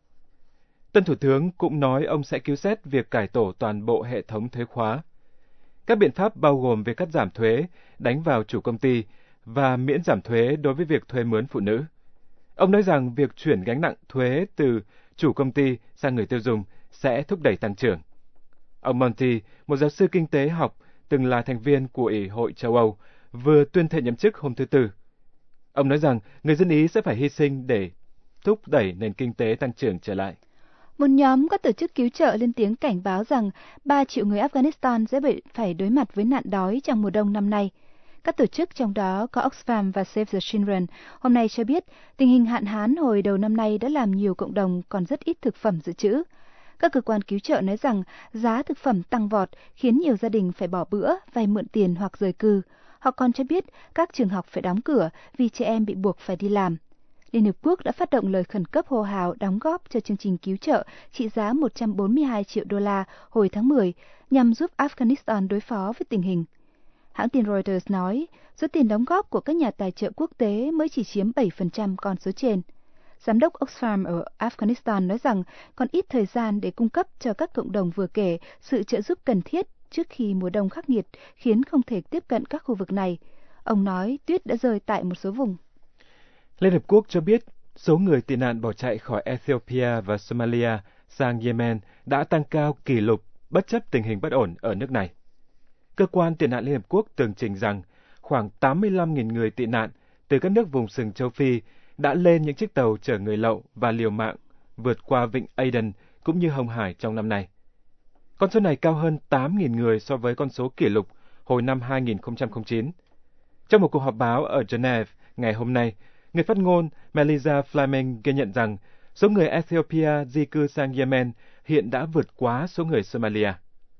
Tân Thủ tướng cũng nói ông sẽ cứu xét việc cải tổ toàn bộ hệ thống thuế khóa. Các biện pháp bao gồm việc cắt giảm thuế, đánh vào chủ công ty và miễn giảm thuế đối với việc thuê mướn phụ nữ. Ông nói rằng việc chuyển gánh nặng thuế từ chủ công ty sang người tiêu dùng sẽ thúc đẩy tăng trưởng. Ông Monti, một giáo sư kinh tế học, từng là thành viên của Ủy hội châu Âu, vừa tuyên thệ nhậm chức hôm thứ Tư. Ông nói rằng người dân Ý sẽ phải hy sinh để thúc đẩy nền kinh tế tăng trưởng trở lại. Một nhóm các tổ chức cứu trợ lên tiếng cảnh báo rằng 3 triệu người Afghanistan sẽ phải đối mặt với nạn đói trong mùa đông năm nay. Các tổ chức trong đó có Oxfam và Save the Children hôm nay cho biết tình hình hạn hán hồi đầu năm nay đã làm nhiều cộng đồng còn rất ít thực phẩm dự trữ. Các cơ quan cứu trợ nói rằng giá thực phẩm tăng vọt khiến nhiều gia đình phải bỏ bữa, vay mượn tiền hoặc rời cư. Họ còn cho biết các trường học phải đóng cửa vì trẻ em bị buộc phải đi làm. Liên Hợp Quốc đã phát động lời khẩn cấp hô hào đóng góp cho chương trình cứu trợ trị giá 142 triệu đô la hồi tháng 10 nhằm giúp Afghanistan đối phó với tình hình. Hãng tin Reuters nói số tiền đóng góp của các nhà tài trợ quốc tế mới chỉ chiếm 7% con số trên. Giám đốc Oxfam ở Afghanistan nói rằng còn ít thời gian để cung cấp cho các cộng đồng vừa kể sự trợ giúp cần thiết trước khi mùa đông khắc nghiệt khiến không thể tiếp cận các khu vực này. Ông nói tuyết đã rơi tại một số vùng. Liên Hợp Quốc cho biết số người tị nạn bỏ chạy khỏi Ethiopia và Somalia sang Yemen đã tăng cao kỷ lục bất chấp tình hình bất ổn ở nước này. Cơ quan tị nạn Liên Hợp Quốc tường trình rằng khoảng 85.000 người tị nạn từ các nước vùng sừng châu Phi đã lên những chiếc tàu chở người lậu và liều mạng vượt qua vịnh Aden cũng như Hồng Hải trong năm nay. Con số này cao hơn 8.000 người so với con số kỷ lục hồi năm 2009. Trong một cuộc họp báo ở Geneva ngày hôm nay, người phát ngôn Melissa Fleming ghi nhận rằng số người Ethiopia di cư sang Yemen hiện đã vượt quá số người Somalia.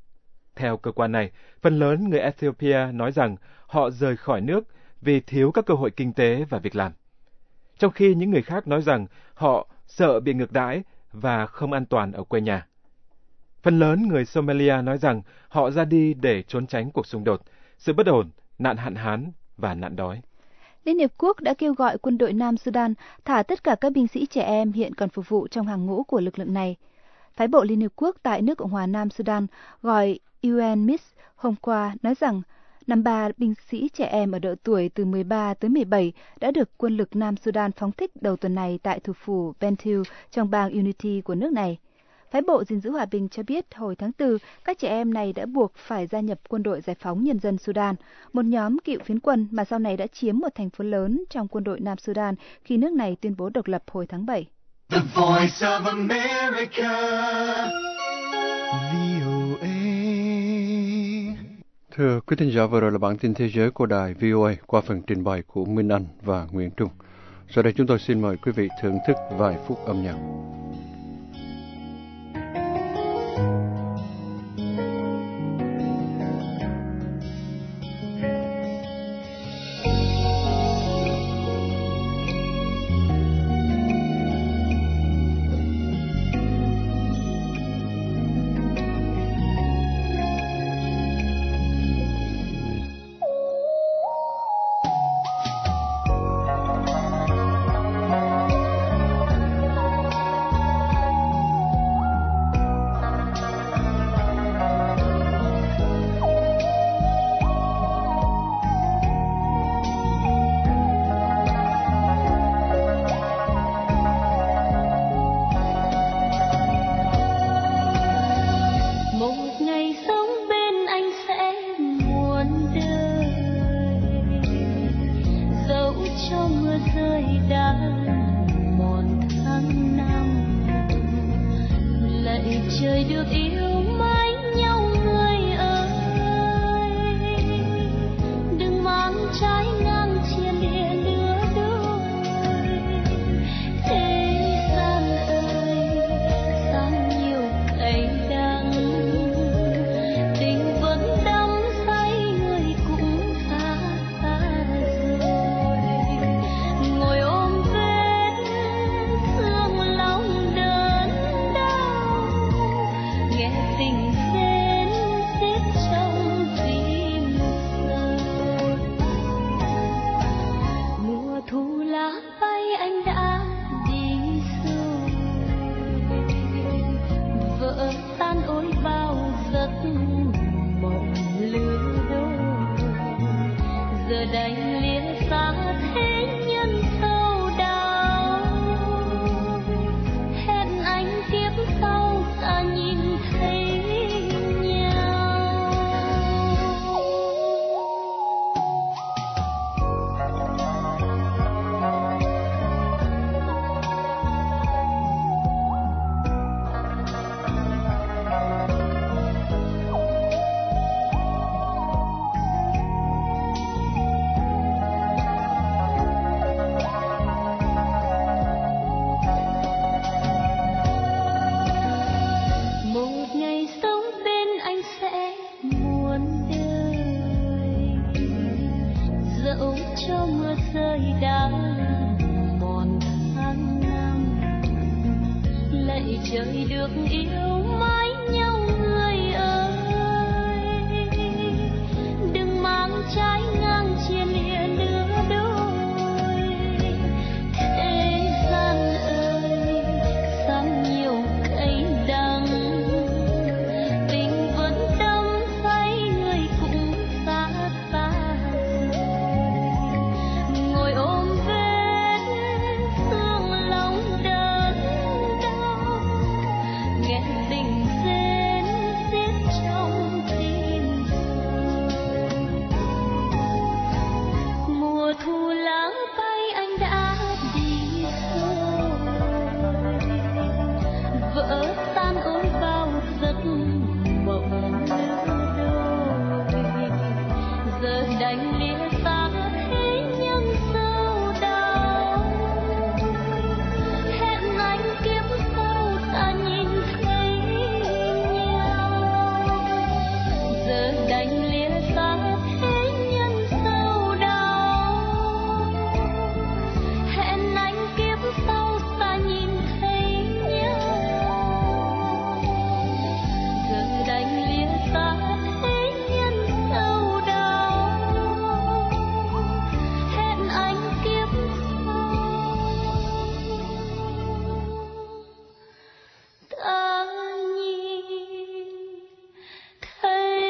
Theo cơ quan này, phần lớn người Ethiopia nói rằng họ rời khỏi nước vì thiếu các cơ hội kinh tế và việc làm. Trong khi những người khác nói rằng họ sợ bị ngược đãi và không an toàn ở quê nhà. Phần lớn người Somalia nói rằng họ ra đi để trốn tránh cuộc xung đột, sự bất ổn, nạn hạn hán và nạn đói. Liên Hiệp Quốc đã kêu gọi quân đội Nam Sudan thả tất cả các binh sĩ trẻ em hiện còn phục vụ trong hàng ngũ của lực lượng này. Phái bộ Liên Hiệp Quốc tại nước Cộng hòa Nam Sudan gọi UNMISS hôm qua nói rằng 53 binh sĩ trẻ em ở độ tuổi từ 13 tới 17 đã được quân lực Nam Sudan phóng thích đầu tuần này tại thủ phủ Bentiu trong bang Unity của nước này. Phái bộ gìn giữ hòa bình cho biết hồi tháng 4, các trẻ em này đã buộc phải gia nhập quân đội giải phóng nhân dân Sudan, một nhóm cựu phiến quân mà sau này đã chiếm một thành phố lớn trong quân đội Nam Sudan khi nước này tuyên bố độc lập hồi tháng 7. The Voice of America, VOA. Thưa quý thính giả, vừa rồi là bản tin thế giới của đài VOA qua phần trình bày của Minh Anh và Nguyễn Trung. Sau đây chúng tôi xin mời quý vị thưởng thức vài phút âm nhạc. rơi đã mòn tháng năm. Lạy trời được yêu mãi nhau người ơi, đừng mang trái ngang chia lìa lứa đôi. Thế gian ơi sao nhiều cay đắng, tình vẫn đắm say người cũng xa xa rồi. Ngồi ôm vết thương lòng đớn đau, nghe tình rên xiết trong tim sâu. Mùa thu lá bay anh đã đi rồi, vỡ tan ôi bao giấc mộng lứa đôi. Giờ đành lìa xa thế nhân sâu đau, hẹn anh kiếp sau ta nhìn thấy nhau. Một ngày sống bên anh sẽ muôn đời, dẫu cho mưa rơi đã mòn tháng năm. Lạy trời được yêu mãi nhau người ơi, đừng mang trái ngang chia lìa lứa đôi. Thế gian ơi sao nhiều cay đắng, tình vẫn đắm say người cũng xa xa rồi. Ngồi ôm vết thương lòng đớn đau, nghe tình rên xiết trong tim sâu. Mùa thu lá bay anh đã đi rồi, vỡ tan ôi bao giấc mộng lứa đôi. Giờ đành lìa xa thế nhân sâu đau, hẹn anh kiếp sau ta nhìn thấy nhau. Giờ đành lìa xa thế nhân sâu đau, hẹn anh kiếp sau ta nhìn thấy nhau. Giờ đành lìa xa thế nhân sâu đau, hẹn anh kiếp sau ta nhìn thấy.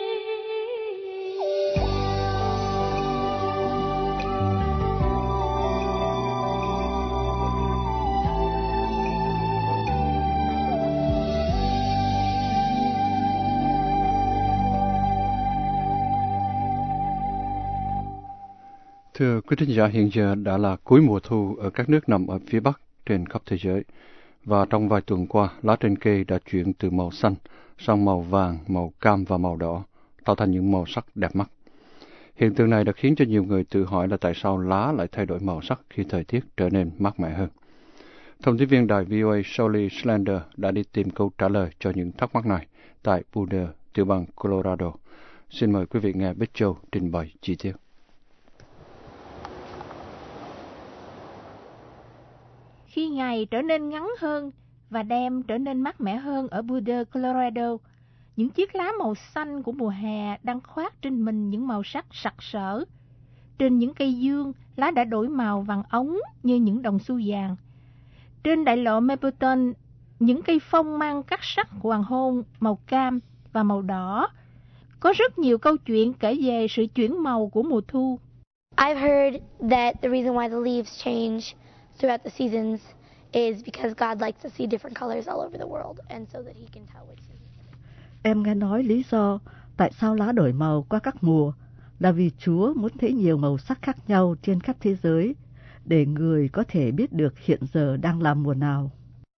Thưa quý thính giả, hiện giờ đã là cuối mùa thu ở các nước nằm ở phía Bắc trên khắp thế giới. Và trong vài tuần qua, lá trên cây đã chuyển từ màu xanh sang màu vàng, màu cam và màu đỏ, tạo thành những màu sắc đẹp mắt. Hiện tượng này đã khiến cho nhiều người tự hỏi là tại sao lá lại thay đổi màu sắc khi thời tiết trở nên mát mẻ hơn. Thông tin viên đài VOA Shirley Slender đã đi tìm câu trả lời cho những thắc mắc này tại Boulder, tiểu bang Colorado. Xin mời quý vị nghe Bích Châu trình bày chi tiết. Khi ngày trở nên ngắn hơn và đêm trở nên mát mẻ hơn ở Boulder, Colorado, những chiếc lá màu xanh của mùa hè đang khoác trên mình những màu sắc sặc sỡ. Trên những cây dương, lá đã đổi màu vàng ống như những đồng xu vàng. Trên đại lộ Mapleton, những cây phong mang các sắc hoàng hôn màu cam và màu đỏ. Có rất nhiều câu chuyện kể về sự chuyển màu của mùa thu. I've heard that the reason why the leaves change throughout the seasons is because God likes to see different colors all over the world, and so that he can tell which season. Em nghe nói lý do tại sao lá đổi màu qua các mùa là vì Chúa muốn thấy nhiều màu sắc khác nhau trên khắp thế giới để người có thể biết được hiện giờ đang là mùa nào.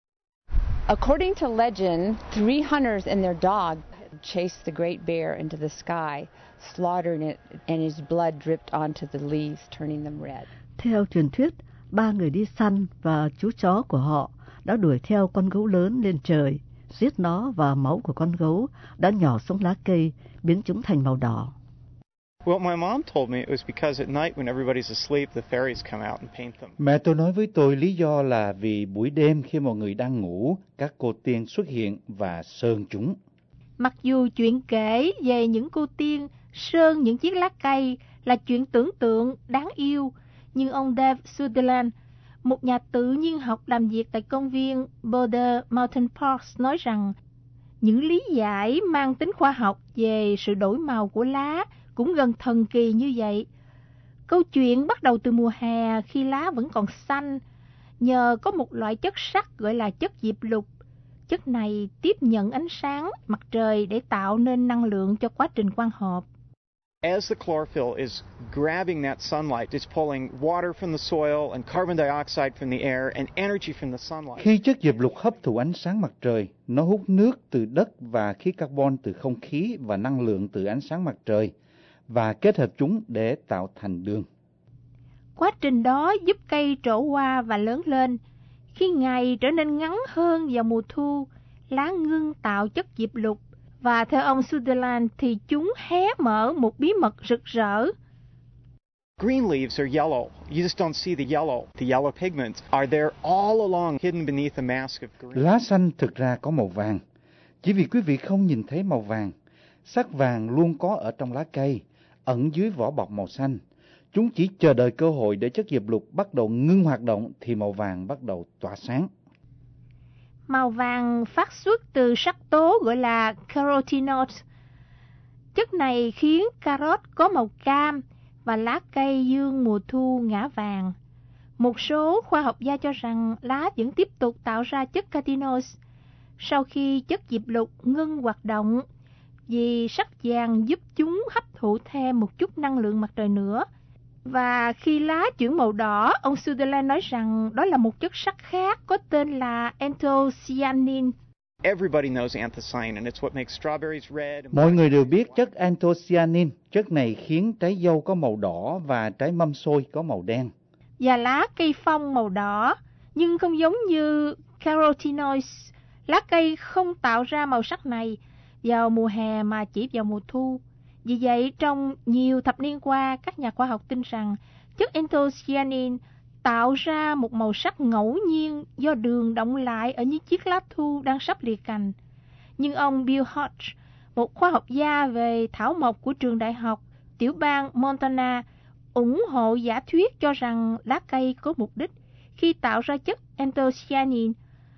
According to legend, 3 hunters and their dog chased the great bear into the sky, slaughtering it, and his blood dripped onto the leaves, turning them red. Theo truyền thuyết, 3 người đi săn và chú chó của họ đã đuổi theo con gấu lớn lên trời, giết nó và máu của con gấu đã nhỏ xuống lá cây, biến chúng thành màu đỏ. Well, my mom told me it was because at night when everybody's asleep, the fairies come out and paint them. Mẹ tôi nói với tôi lý do là vì buổi đêm khi mọi người đang ngủ, các cô tiên xuất hiện và sơn chúng. Mặc dù chuyện kể về những cô tiên sơn những chiếc lá cây là chuyện tưởng tượng đáng yêu, nhưng ông Dave Sutherland, một nhà tự nhiên học làm việc tại công viên Boulder Mountain Park, nói rằng những lý giải mang tính khoa học về sự đổi màu của lá cũng gần thần kỳ như vậy. Câu chuyện bắt đầu từ mùa hè khi lá vẫn còn xanh, nhờ có một loại chất sắt gọi là chất diệp lục. Chất này tiếp nhận ánh sáng mặt trời để tạo nên năng lượng cho quá trình quang hợp. As the chlorophyll is grabbing that sunlight, it's pulling water from the soil and carbon dioxide from the air and energy from the sunlight. Khi chất diệp lục hấp thụ ánh sáng mặt trời, nó hút nước từ đất và khí carbon từ không khí và năng lượng từ ánh sáng mặt trời và kết hợp chúng để tạo thành đường. Quá trình đó giúp cây trổ hoa và lớn lên. Khi ngày trở nên ngắn hơn vào mùa thu, lá ngưng tạo chất diệp lục và theo ông Sutherland thì chúng hé mở một bí mật rực rỡ. Green leaves are yellow. You just don't see the yellow. The yellow pigments are there all along, hidden beneath a mask of green. Lá xanh thực ra có màu vàng. Chỉ vì quý vị không nhìn thấy màu vàng, sắc vàng luôn có ở trong lá cây, ẩn dưới vỏ bọc màu xanh. Chúng chỉ chờ đợi cơ hội để chất diệp lục bắt đầu ngưng hoạt động thì màu vàng bắt đầu tỏa sáng. Màu vàng phát xuất từ sắc tố gọi là carotenoids. Chất này khiến cà rốt có màu cam và lá cây dương mùa thu ngã vàng. Một số khoa học gia cho rằng lá vẫn tiếp tục tạo ra chất carotenoids sau khi chất diệp lục ngưng hoạt động, vì sắc vàng giúp chúng hấp thụ thêm một chút năng lượng mặt trời nữa. Và khi lá chuyển màu đỏ, ông Sutherland nói rằng đó là một chất sắt khác có tên là anthocyanin. Everybody knows anthocyanin, and it's what makes strawberries red. Mọi người đều biết chất anthocyanin. Chất này khiến trái dâu có màu đỏ và trái mâm xôi có màu đen. Và lá cây phong màu đỏ, nhưng không giống như carotenoids. Lá cây không tạo ra màu sắc này vào mùa hè mà chỉ vào mùa thu. Vì vậy, trong nhiều thập niên qua, các nhà khoa học tin rằng chất anthocyanin tạo ra một màu sắc ngẫu nhiên do đường động lại ở những chiếc lá thu đang sắp lìa cành. Nhưng ông Bill Hodge, một khoa học gia về thảo mộc của trường đại học tiểu bang Montana, ủng hộ giả thuyết cho rằng lá cây có mục đích khi tạo ra chất anthocyanin,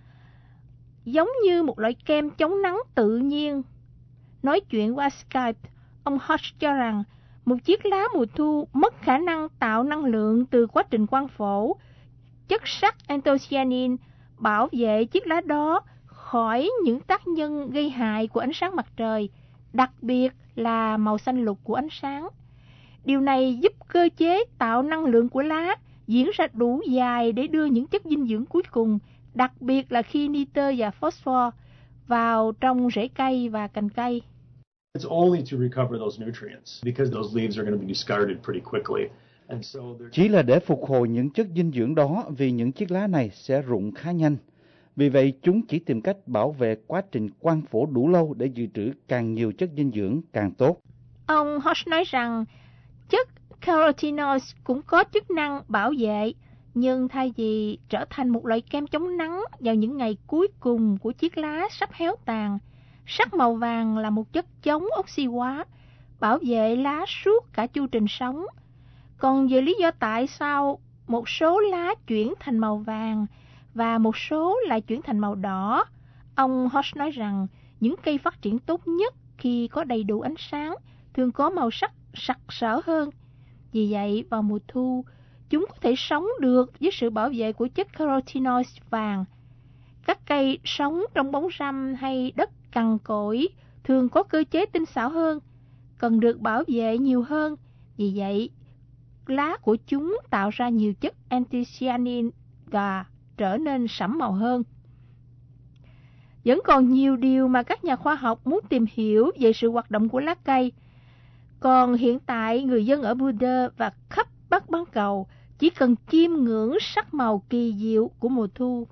giống như một loại kem chống nắng tự nhiên. Nói chuyện qua Skype, ông Hodge cho rằng một chiếc lá mùa thu mất khả năng tạo năng lượng từ quá trình quang phổ. Chất sắt anthocyanin bảo vệ chiếc lá đó khỏi những tác nhân gây hại của ánh sáng mặt trời, đặc biệt là màu xanh lục của ánh sáng. Điều này giúp cơ chế tạo năng lượng của lá diễn ra đủ dài để đưa những chất dinh dưỡng cuối cùng, đặc biệt là khi nitơ và phosphor, vào trong rễ cây và cành cây. It's only to recover those nutrients because those leaves are going to be discarded pretty quickly. And so chỉ là để phục hồi những chất dinh dưỡng đó vì những chiếc lá này sẽ rụng khá nhanh. Vì vậy, chúng chỉ tìm cách bảo vệ quá trình quang phổ đủ lâu để dự trữ càng nhiều chất dinh dưỡng càng tốt. Ông Hodge nói rằng chất carotenoids cũng có chức năng bảo vệ, nhưng thay vì trở thành một loại kem chống nắng vào những ngày cuối cùng của chiếc lá sắp héo tàn, sắc màu vàng là một chất chống oxy hóa, bảo vệ lá suốt cả chu trình sống. Còn về lý do tại sao một số lá chuyển thành màu vàng và một số lại chuyển thành màu đỏ, ông Hodge nói rằng những cây phát triển tốt nhất khi có đầy đủ ánh sáng thường có màu sắc sặc sỡ hơn. Vì vậy, vào mùa thu, chúng có thể sống được với sự bảo vệ của chất carotenoids vàng. Các cây sống trong bóng râm hay đất cằn cỗi thường có cơ chế tinh xảo hơn, cần được bảo vệ nhiều hơn. Vì vậy, lá của chúng tạo ra nhiều chất anthocyanin và trở nên sẫm màu hơn. Vẫn còn nhiều điều mà các nhà khoa học muốn tìm hiểu về sự hoạt động của lá cây. Còn hiện tại, người dân ở Boulder và khắp Bắc bán cầu chỉ cần chiêm ngưỡng sắc màu kỳ diệu của mùa thu.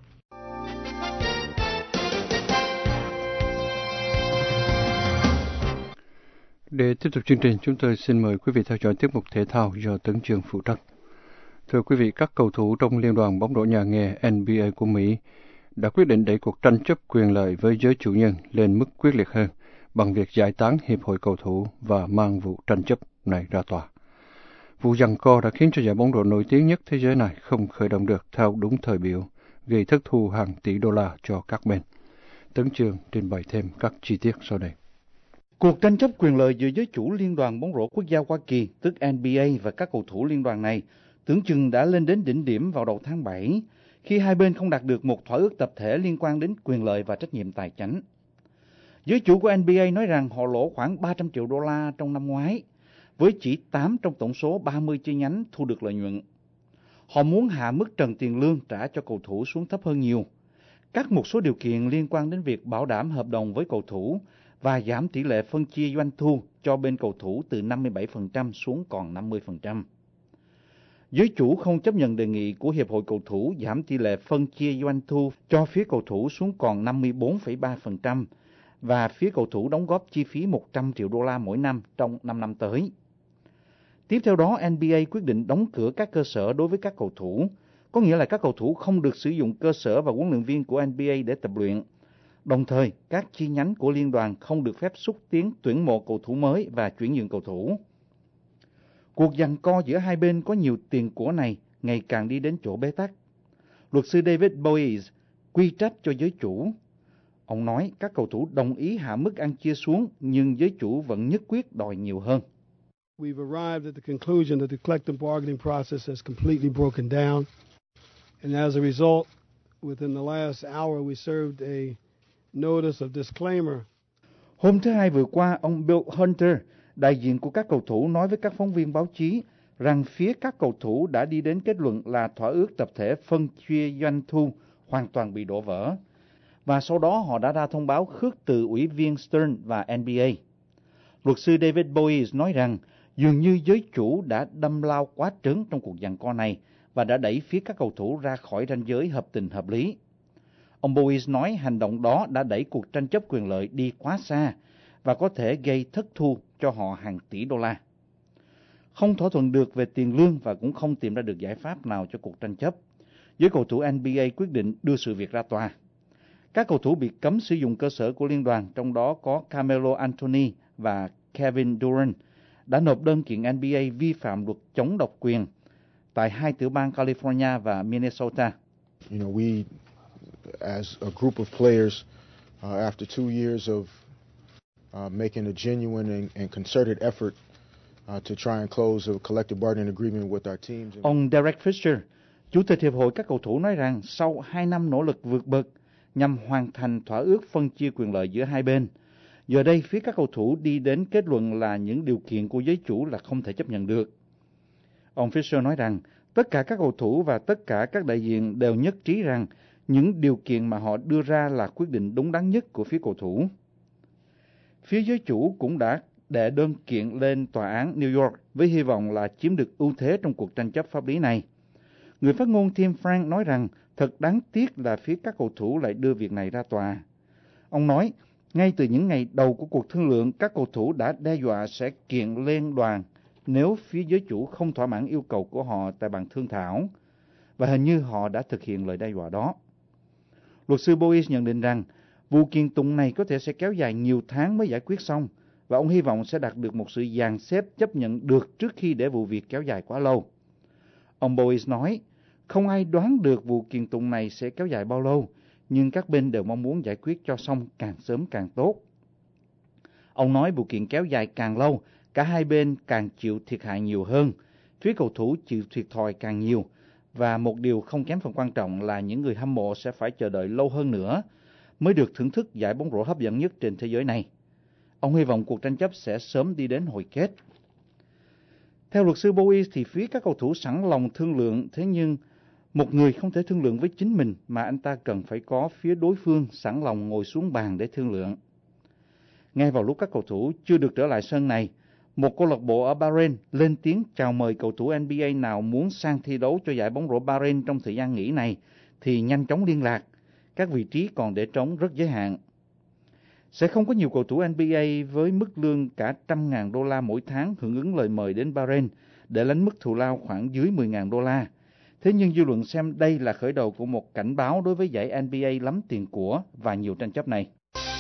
Để tiếp tục chương trình, chúng tôi xin mời quý vị theo dõi tiết mục thể thao do Tấn Chương phụ trách. Thưa quý vị, các cầu thủ trong Liên đoàn bóng rổ nhà nghề NBA của Mỹ đã quyết định đẩy cuộc tranh chấp quyền lợi với giới chủ nhân lên mức quyết liệt hơn bằng việc giải tán hiệp hội cầu thủ và mang vụ tranh chấp này ra tòa. Vụ giằng co đã khiến cho giải bóng rổ nổi tiếng nhất thế giới này không khởi động được theo đúng thời biểu, gây thất thu hàng tỷ đô la cho các bên. Tấn Chương trình bày thêm các chi tiết sau đây. Cuộc tranh chấp quyền lợi giữa giới chủ Liên đoàn bóng rổ quốc gia Hoa Kỳ, tức NBA, và các cầu thủ liên đoàn này tưởng chừng đã lên đến đỉnh điểm vào đầu tháng 7, khi hai bên không đạt được một thỏa ước tập thể liên quan đến quyền lợi và trách nhiệm tài chánh. Giới chủ của NBA nói rằng họ lỗ khoảng 300 triệu đô la trong năm ngoái, với chỉ 8 trong tổng số 30 chi nhánh thu được lợi nhuận. Họ muốn hạ mức trần tiền lương trả cho cầu thủ xuống thấp hơn nhiều, cắt một số điều kiện liên quan đến việc bảo đảm hợp đồng với cầu thủ và giảm tỷ lệ phân chia doanh thu cho bên cầu thủ từ 57% xuống còn 50%. Giới chủ không chấp nhận đề nghị của Hiệp hội Cầu thủ giảm tỷ lệ phân chia doanh thu cho phía cầu thủ xuống còn 54,3% và phía cầu thủ đóng góp chi phí 100 triệu đô la mỗi năm trong 5 năm tới. Tiếp theo đó, NBA quyết định đóng cửa các cơ sở đối với các cầu thủ, có nghĩa là các cầu thủ không được sử dụng cơ sở và huấn luyện viên của NBA để tập luyện. Đồng thời, các chi nhánh của liên đoàn không được phép xúc tiến tuyển mộ cầu thủ mới và chuyển nhượng cầu thủ. Cuộc giằng co giữa hai bên có nhiều tiền của này ngày càng đi đến chỗ bế tắc. Luật sư David Boies quy trách cho giới chủ. Ông nói các cầu thủ đồng ý hạ mức ăn chia xuống, nhưng giới chủ vẫn nhất quyết đòi nhiều hơn. We've arrived at the conclusion that the collective bargaining process has completely broken down. And as a result, within the last hour, we served a notice of disclaimer. Hôm thứ Hai vừa qua, ông Bill Hunter, đại diện của các cầu thủ, nói với các phóng viên báo chí rằng phía các cầu thủ đã đi đến kết luận là thỏa ước tập thể phân chia doanh thu hoàn toàn bị đổ vỡ. Và sau đó họ đã ra thông báo khước từ ủy viên Stern và NBA. Luật sư David Boies nói rằng dường như giới chủ đã đâm lao quá trớn trong cuộc giằng co này và đã đẩy phía các cầu thủ ra khỏi ranh giới hợp tình hợp lý. Ông Boies nói hành động đó đã đẩy cuộc tranh chấp quyền lợi đi quá xa và có thể gây thất thu cho họ hàng tỷ đô la. Không thỏa thuận được về tiền lương và cũng không tìm ra được giải pháp nào cho cuộc tranh chấp, giới cầu thủ NBA quyết định đưa sự việc ra tòa. Các cầu thủ bị cấm sử dụng cơ sở của liên đoàn, trong đó có Carmelo Anthony và Kevin Durant, đã nộp đơn kiện NBA vi phạm luật chống độc quyền tại hai tiểu bang California và Minnesota. You know, we, as a group of players, after 2 years of making a genuine and concerted effort to try and close a collective bargaining agreement with our teams. Ông Derek Fisher, Chủ tịch Hiệp hội các cầu thủ, nói rằng sau 2 năm nỗ lực vượt bậc nhằm hoàn thành thỏa ước phân chia quyền lợi giữa hai bên, giờ đây phía các cầu thủ đi đến kết luận là những điều kiện của giới chủ là không thể chấp nhận được. Ông Fisher nói rằng tất cả các cầu thủ và tất cả các đại diện đều nhất trí rằng những điều kiện mà họ đưa ra là quyết định đúng đắn nhất của phía cầu thủ. Phía giới chủ cũng đã đệ đơn kiện lên tòa án New York với hy vọng là chiếm được ưu thế trong cuộc tranh chấp pháp lý này. Người phát ngôn Tim Frank nói rằng thật đáng tiếc là phía các cầu thủ lại đưa việc này ra tòa. Ông nói, ngay từ những ngày đầu của cuộc thương lượng, các cầu thủ đã đe dọa sẽ kiện liên đoàn nếu phía giới chủ không thỏa mãn yêu cầu của họ tại bàn thương thảo, và hình như họ đã thực hiện lời đe dọa đó. Luật sư Boies nhận định rằng vụ kiện tụng này có thể sẽ kéo dài nhiều tháng mới giải quyết xong, và ông hy vọng sẽ đạt được một sự dàn xếp chấp nhận được trước khi để vụ việc kéo dài quá lâu. Ông Boies nói, không ai đoán được vụ kiện tụng này sẽ kéo dài bao lâu, nhưng các bên đều mong muốn giải quyết cho xong càng sớm càng tốt. Ông nói vụ kiện kéo dài càng lâu, cả hai bên càng chịu thiệt hại nhiều hơn, phía cầu thủ chịu thiệt thòi càng nhiều, và một điều không kém phần quan trọng là những người hâm mộ sẽ phải chờ đợi lâu hơn nữa mới được thưởng thức giải bóng rổ hấp dẫn nhất trên thế giới này. Ông hy vọng cuộc tranh chấp sẽ sớm đi đến hồi kết. Theo luật sư Bowie thì phía các cầu thủ sẵn lòng thương lượng, thế nhưng một người không thể thương lượng với chính mình mà anh ta cần phải có phía đối phương sẵn lòng ngồi xuống bàn để thương lượng. Ngay vào lúc các cầu thủ chưa được trở lại sân này, một câu lạc bộ ở Bahrain lên tiếng chào mời cầu thủ NBA nào muốn sang thi đấu cho giải bóng rổ Bahrain trong thời gian nghỉ này thì nhanh chóng liên lạc. Các vị trí còn để trống rất giới hạn. Sẽ không có nhiều cầu thủ NBA với mức lương cả $100,000 mỗi tháng hưởng ứng lời mời đến Bahrain để lãnh mức thù lao khoảng dưới $10,000. Thế nhưng dư luận xem đây là khởi đầu của một cảnh báo đối với giải NBA lắm tiền của và nhiều tranh chấp này.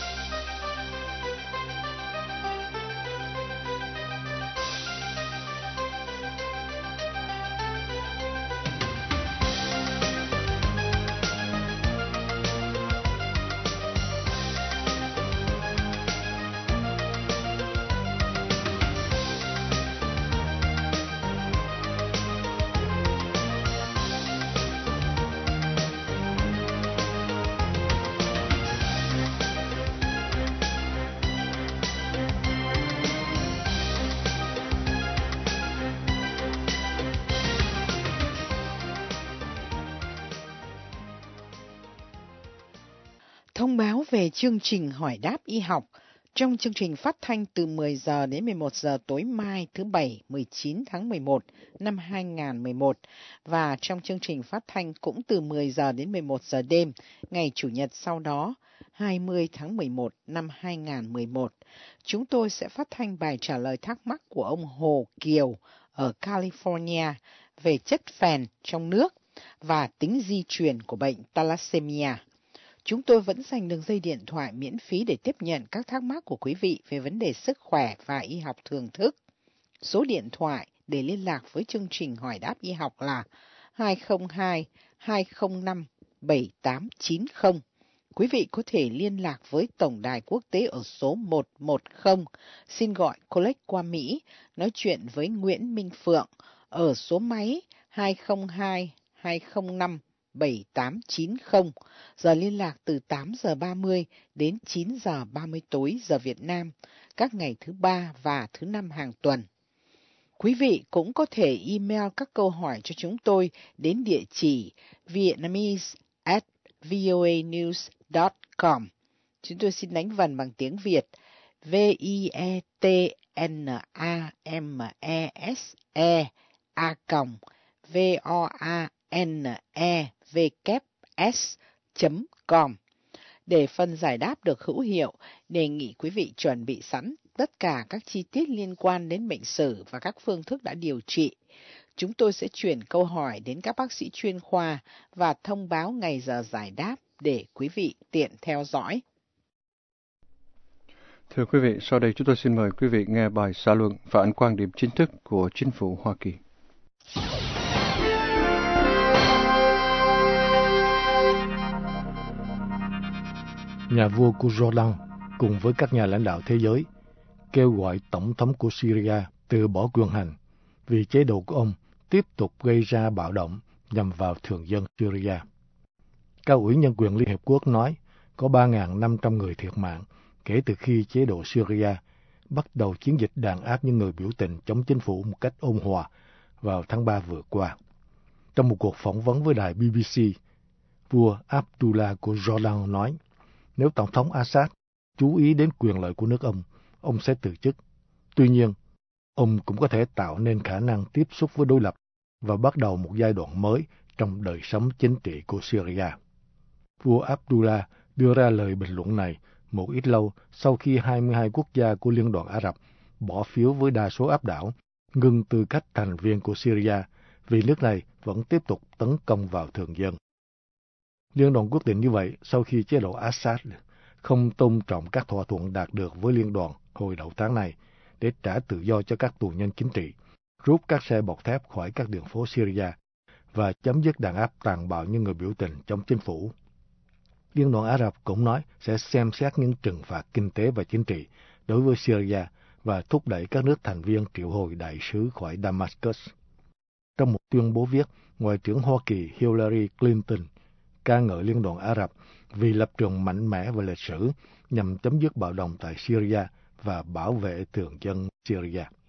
Thông báo về chương trình hỏi đáp y học trong chương trình phát thanh từ 10 giờ đến 11 giờ tối mai thứ Bảy 19 tháng 11 năm 2011 và trong chương trình phát thanh cũng từ 10 giờ đến 11 giờ đêm ngày Chủ nhật sau đó 20 tháng 11 năm 2011. Chúng tôi sẽ phát thanh bài trả lời thắc mắc của ông Hồ Kiều ở California về chất phèn trong nước và tính di truyền của bệnh thalassemia. Chúng tôi vẫn dành đường dây điện thoại miễn phí để tiếp nhận các thắc mắc của quý vị về vấn đề sức khỏe và y học thường thức. Số điện thoại để liên lạc với chương trình hỏi đáp y học là 202-205-7890. Quý vị có thể liên lạc với Tổng đài quốc tế ở số 110. Xin gọi Collect qua Mỹ, nói chuyện với Nguyễn Minh Phượng ở số máy 202-205-7890. Giờ liên lạc từ 8 giờ 30 đến 9 giờ 30 tối giờ Việt Nam, các ngày thứ Ba và thứ Năm hàng tuần. Quý vị cũng có thể email các câu hỏi cho chúng tôi đến địa chỉ vietnamese@voanews.com. Chúng tôi xin đánh vần bằng tiếng Việt vietnamese@voanews.com. Để phần giải đáp được hữu hiệu, đề nghị quý vị chuẩn bị sẵn tất cả các chi tiết liên quan đến bệnh sử và các phương thức đã điều trị. Chúng tôi sẽ chuyển câu hỏi đến các bác sĩ chuyên khoa và thông báo ngày giờ giải đáp để quý vị tiện theo dõi. Thưa quý vị, sau đây chúng tôi xin mời quý vị nghe bài xã luận phản ánh quan điểm chính thức của chính phủ Hoa Kỳ. Nhà vua của Jordan cùng với các nhà lãnh đạo thế giới kêu gọi Tổng thống của Syria từ bỏ quyền hành vì chế độ của ông tiếp tục gây ra bạo động nhằm vào thường dân Syria. Cao ủy Nhân quyền Liên Hiệp Quốc nói có 3.500 người thiệt mạng kể từ khi chế độ Syria bắt đầu chiến dịch đàn áp những người biểu tình chống chính phủ một cách ôn hòa vào tháng 3 vừa qua. Trong một cuộc phỏng vấn với đài BBC, vua Abdullah của Jordan nói nếu Tổng thống Assad chú ý đến quyền lợi của nước ông sẽ từ chức. Tuy nhiên, ông cũng có thể tạo nên khả năng tiếp xúc với đối lập và bắt đầu một giai đoạn mới trong đời sống chính trị của Syria. Vua Abdullah đưa ra lời bình luận này một ít lâu sau khi 22 quốc gia của Liên đoàn Ả Rập bỏ phiếu với đa số áp đảo ngừng tư cách thành viên của Syria vì nước này vẫn tiếp tục tấn công vào thường dân. Liên đoàn quyết định như vậy sau khi chế độ Assad không tôn trọng các thỏa thuận đạt được với liên đoàn hồi đầu tháng này để trả tự do cho các tù nhân chính trị, rút các xe bọc thép khỏi các đường phố Syria và chấm dứt đàn áp tàn bạo những người biểu tình chống chính phủ. Liên đoàn Ả Rập cũng nói sẽ xem xét những trừng phạt kinh tế và chính trị đối với Syria và thúc đẩy các nước thành viên triệu hồi đại sứ khỏi Damascus. Trong một tuyên bố viết, Ngoại trưởng Hoa Kỳ Hillary Clinton ca ngợi Liên đoàn Ả Rập vì lập trường mạnh mẽ và lịch sử nhằm chấm dứt bạo động tại Syria và bảo vệ thường dân Syria.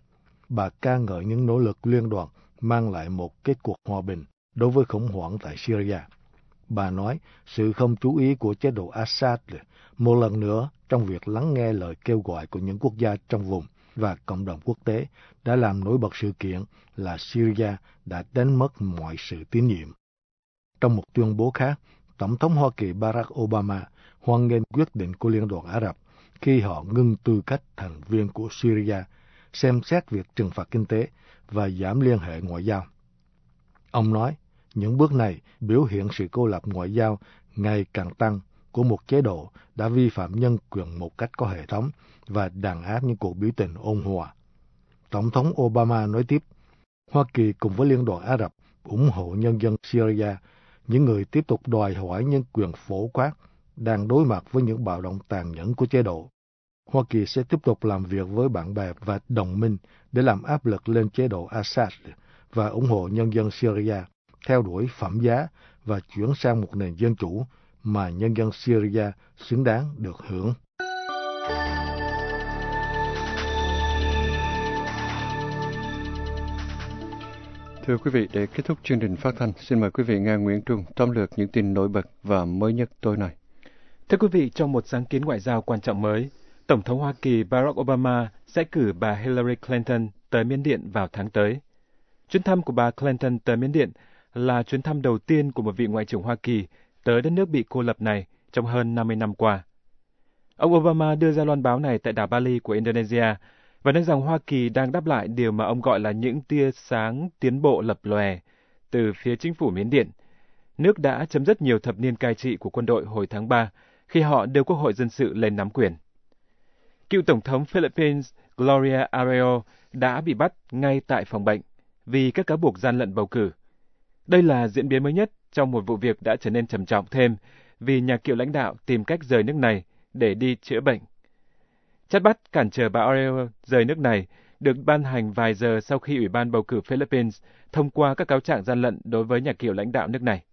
bà ca ngợi những nỗ lực liên đoàn mang lại một kết cuộc hòa bình đối với khủng hoảng tại Syria. Bà nói sự không chú ý của chế độ Assad một lần nữa trong việc lắng nghe lời kêu gọi của những quốc gia trong vùng và cộng đồng quốc tế đã làm nổi bật sự kiện là Syria đã đánh mất mọi sự tín nhiệm. Trong một tuyên bố khác, Tổng thống Hoa Kỳ Barack Obama hoan nghênh quyết định của Liên đoàn Ả Rập khi họ ngưng tư cách thành viên của Syria, xem xét việc trừng phạt kinh tế và giảm liên hệ ngoại giao. Ông nói, những bước này biểu hiện sự cô lập ngoại giao ngày càng tăng của một chế độ đã vi phạm nhân quyền một cách có hệ thống và đàn áp những cuộc biểu tình ôn hòa. Tổng thống Obama nói tiếp, Hoa Kỳ cùng với Liên đoàn Ả Rập ủng hộ nhân dân Syria, những người tiếp tục đòi hỏi nhân quyền phổ quát, đang đối mặt với những bạo động tàn nhẫn của chế độ. Hoa Kỳ sẽ tiếp tục làm việc với bạn bè và đồng minh để làm áp lực lên chế độ Assad và ủng hộ nhân dân Syria theo đuổi phẩm giá và chuyển sang một nền dân chủ mà nhân dân Syria xứng đáng được hưởng. Thưa quý vị, để kết thúc chương trình phát thanh, xin mời quý vị nghe Nguyễn Trung tóm lược những tin nổi bật và mới nhất tối nay. Thưa quý vị, trong một sáng kiến ngoại giao quan trọng mới, Tổng thống Hoa Kỳ Barack Obama sẽ cử bà Hillary Clinton tới Miến Điện vào tháng tới. Chuyến thăm của bà Clinton tới Miến Điện là chuyến thăm đầu tiên của một vị ngoại trưởng Hoa Kỳ tới đất nước bị cô lập này trong hơn 50 năm qua. Ông Obama đưa ra loan báo này tại đảo Bali của Indonesia và nói rằng Hoa Kỳ đang đáp lại điều mà ông gọi là những tia sáng tiến bộ lập lòe từ phía chính phủ Miến Điện. Nước đã chấm dứt nhiều thập niên cai trị của quân đội hồi tháng 3 khi họ đưa Quốc hội Dân sự lên nắm quyền. Cựu Tổng thống Philippines Gloria Arroyo đã bị bắt ngay tại phòng bệnh vì các cáo buộc gian lận bầu cử. Đây là diễn biến mới nhất trong một vụ việc đã trở nên trầm trọng thêm vì nhà cựu lãnh đạo tìm cách rời nước này để đi chữa bệnh. Chát bắt cản trở bà Arroyo rời nước này được ban hành vài giờ sau khi Ủy ban bầu cử Philippines thông qua các cáo trạng gian lận đối với nhà cựu lãnh đạo nước này.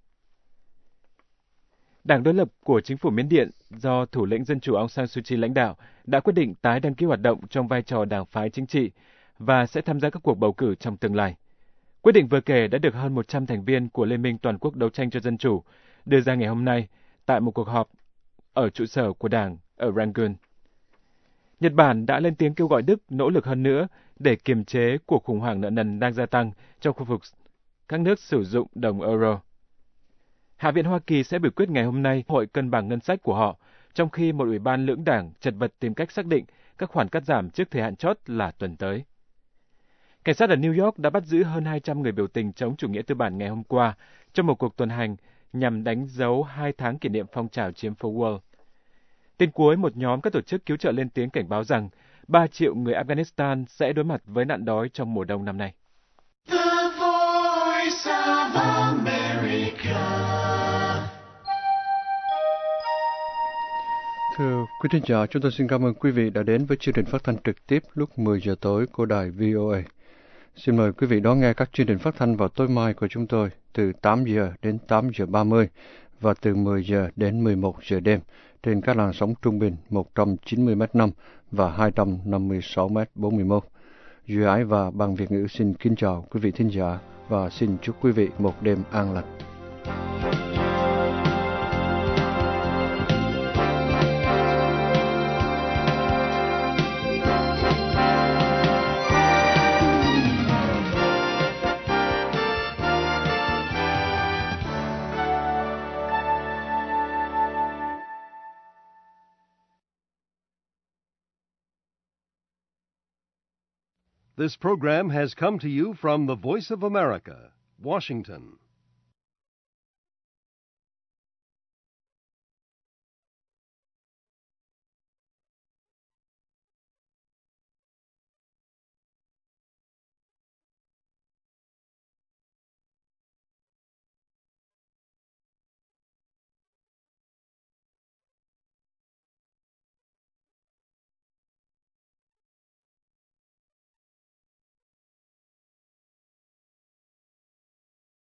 Đảng đối lập của chính phủ Miến Điện do thủ lĩnh Dân chủ Aung San Suu Kyi lãnh đạo đã quyết định tái đăng ký hoạt động trong vai trò đảng phái chính trị và sẽ tham gia các cuộc bầu cử trong tương lai. Quyết định vừa kể đã được hơn 100 thành viên của Liên minh Toàn quốc đấu tranh cho dân chủ đưa ra ngày hôm nay tại một cuộc họp ở trụ sở của đảng ở Rangoon. Nhật Bản đã lên tiếng kêu gọi Đức nỗ lực hơn nữa để kiềm chế cuộc khủng hoảng nợ nần đang gia tăng trong khu vực các nước sử dụng đồng euro. Hạ viện Hoa Kỳ sẽ biểu quyết ngày hôm nay hội cân bằng ngân sách của họ, trong khi một ủy ban lưỡng đảng chật vật tìm cách xác định các khoản cắt giảm trước thời hạn chót là tuần tới. Cảnh sát ở New York đã bắt giữ hơn 200 người biểu tình chống chủ nghĩa tư bản ngày hôm qua trong một cuộc tuần hành nhằm đánh dấu 2 tháng kỷ niệm phong trào chiếm phố Wall. Tin cuối, một nhóm các tổ chức cứu trợ lên tiếng cảnh báo rằng 3 triệu người Afghanistan sẽ đối mặt với nạn đói trong mùa đông năm nay. The Voice of America. Thưa quý thính giả, chúng tôi xin cảm ơn quý vị đã đến với chương trình phát thanh trực tiếp lúc 10 giờ tối của đài VOA. Xin mời quý vị đón nghe các chương trình phát thanh vào tối mai của chúng tôi từ 8 giờ đến 8 giờ 30 và từ 10 giờ đến 11 giờ đêm trên các làn sóng trung bình 190m5 và 256m41. Duy Ái và Ban Việt ngữ xin kính chào quý vị thính giả và xin chúc quý vị một đêm an lành. This program has come to you from the Voice of America, Washington.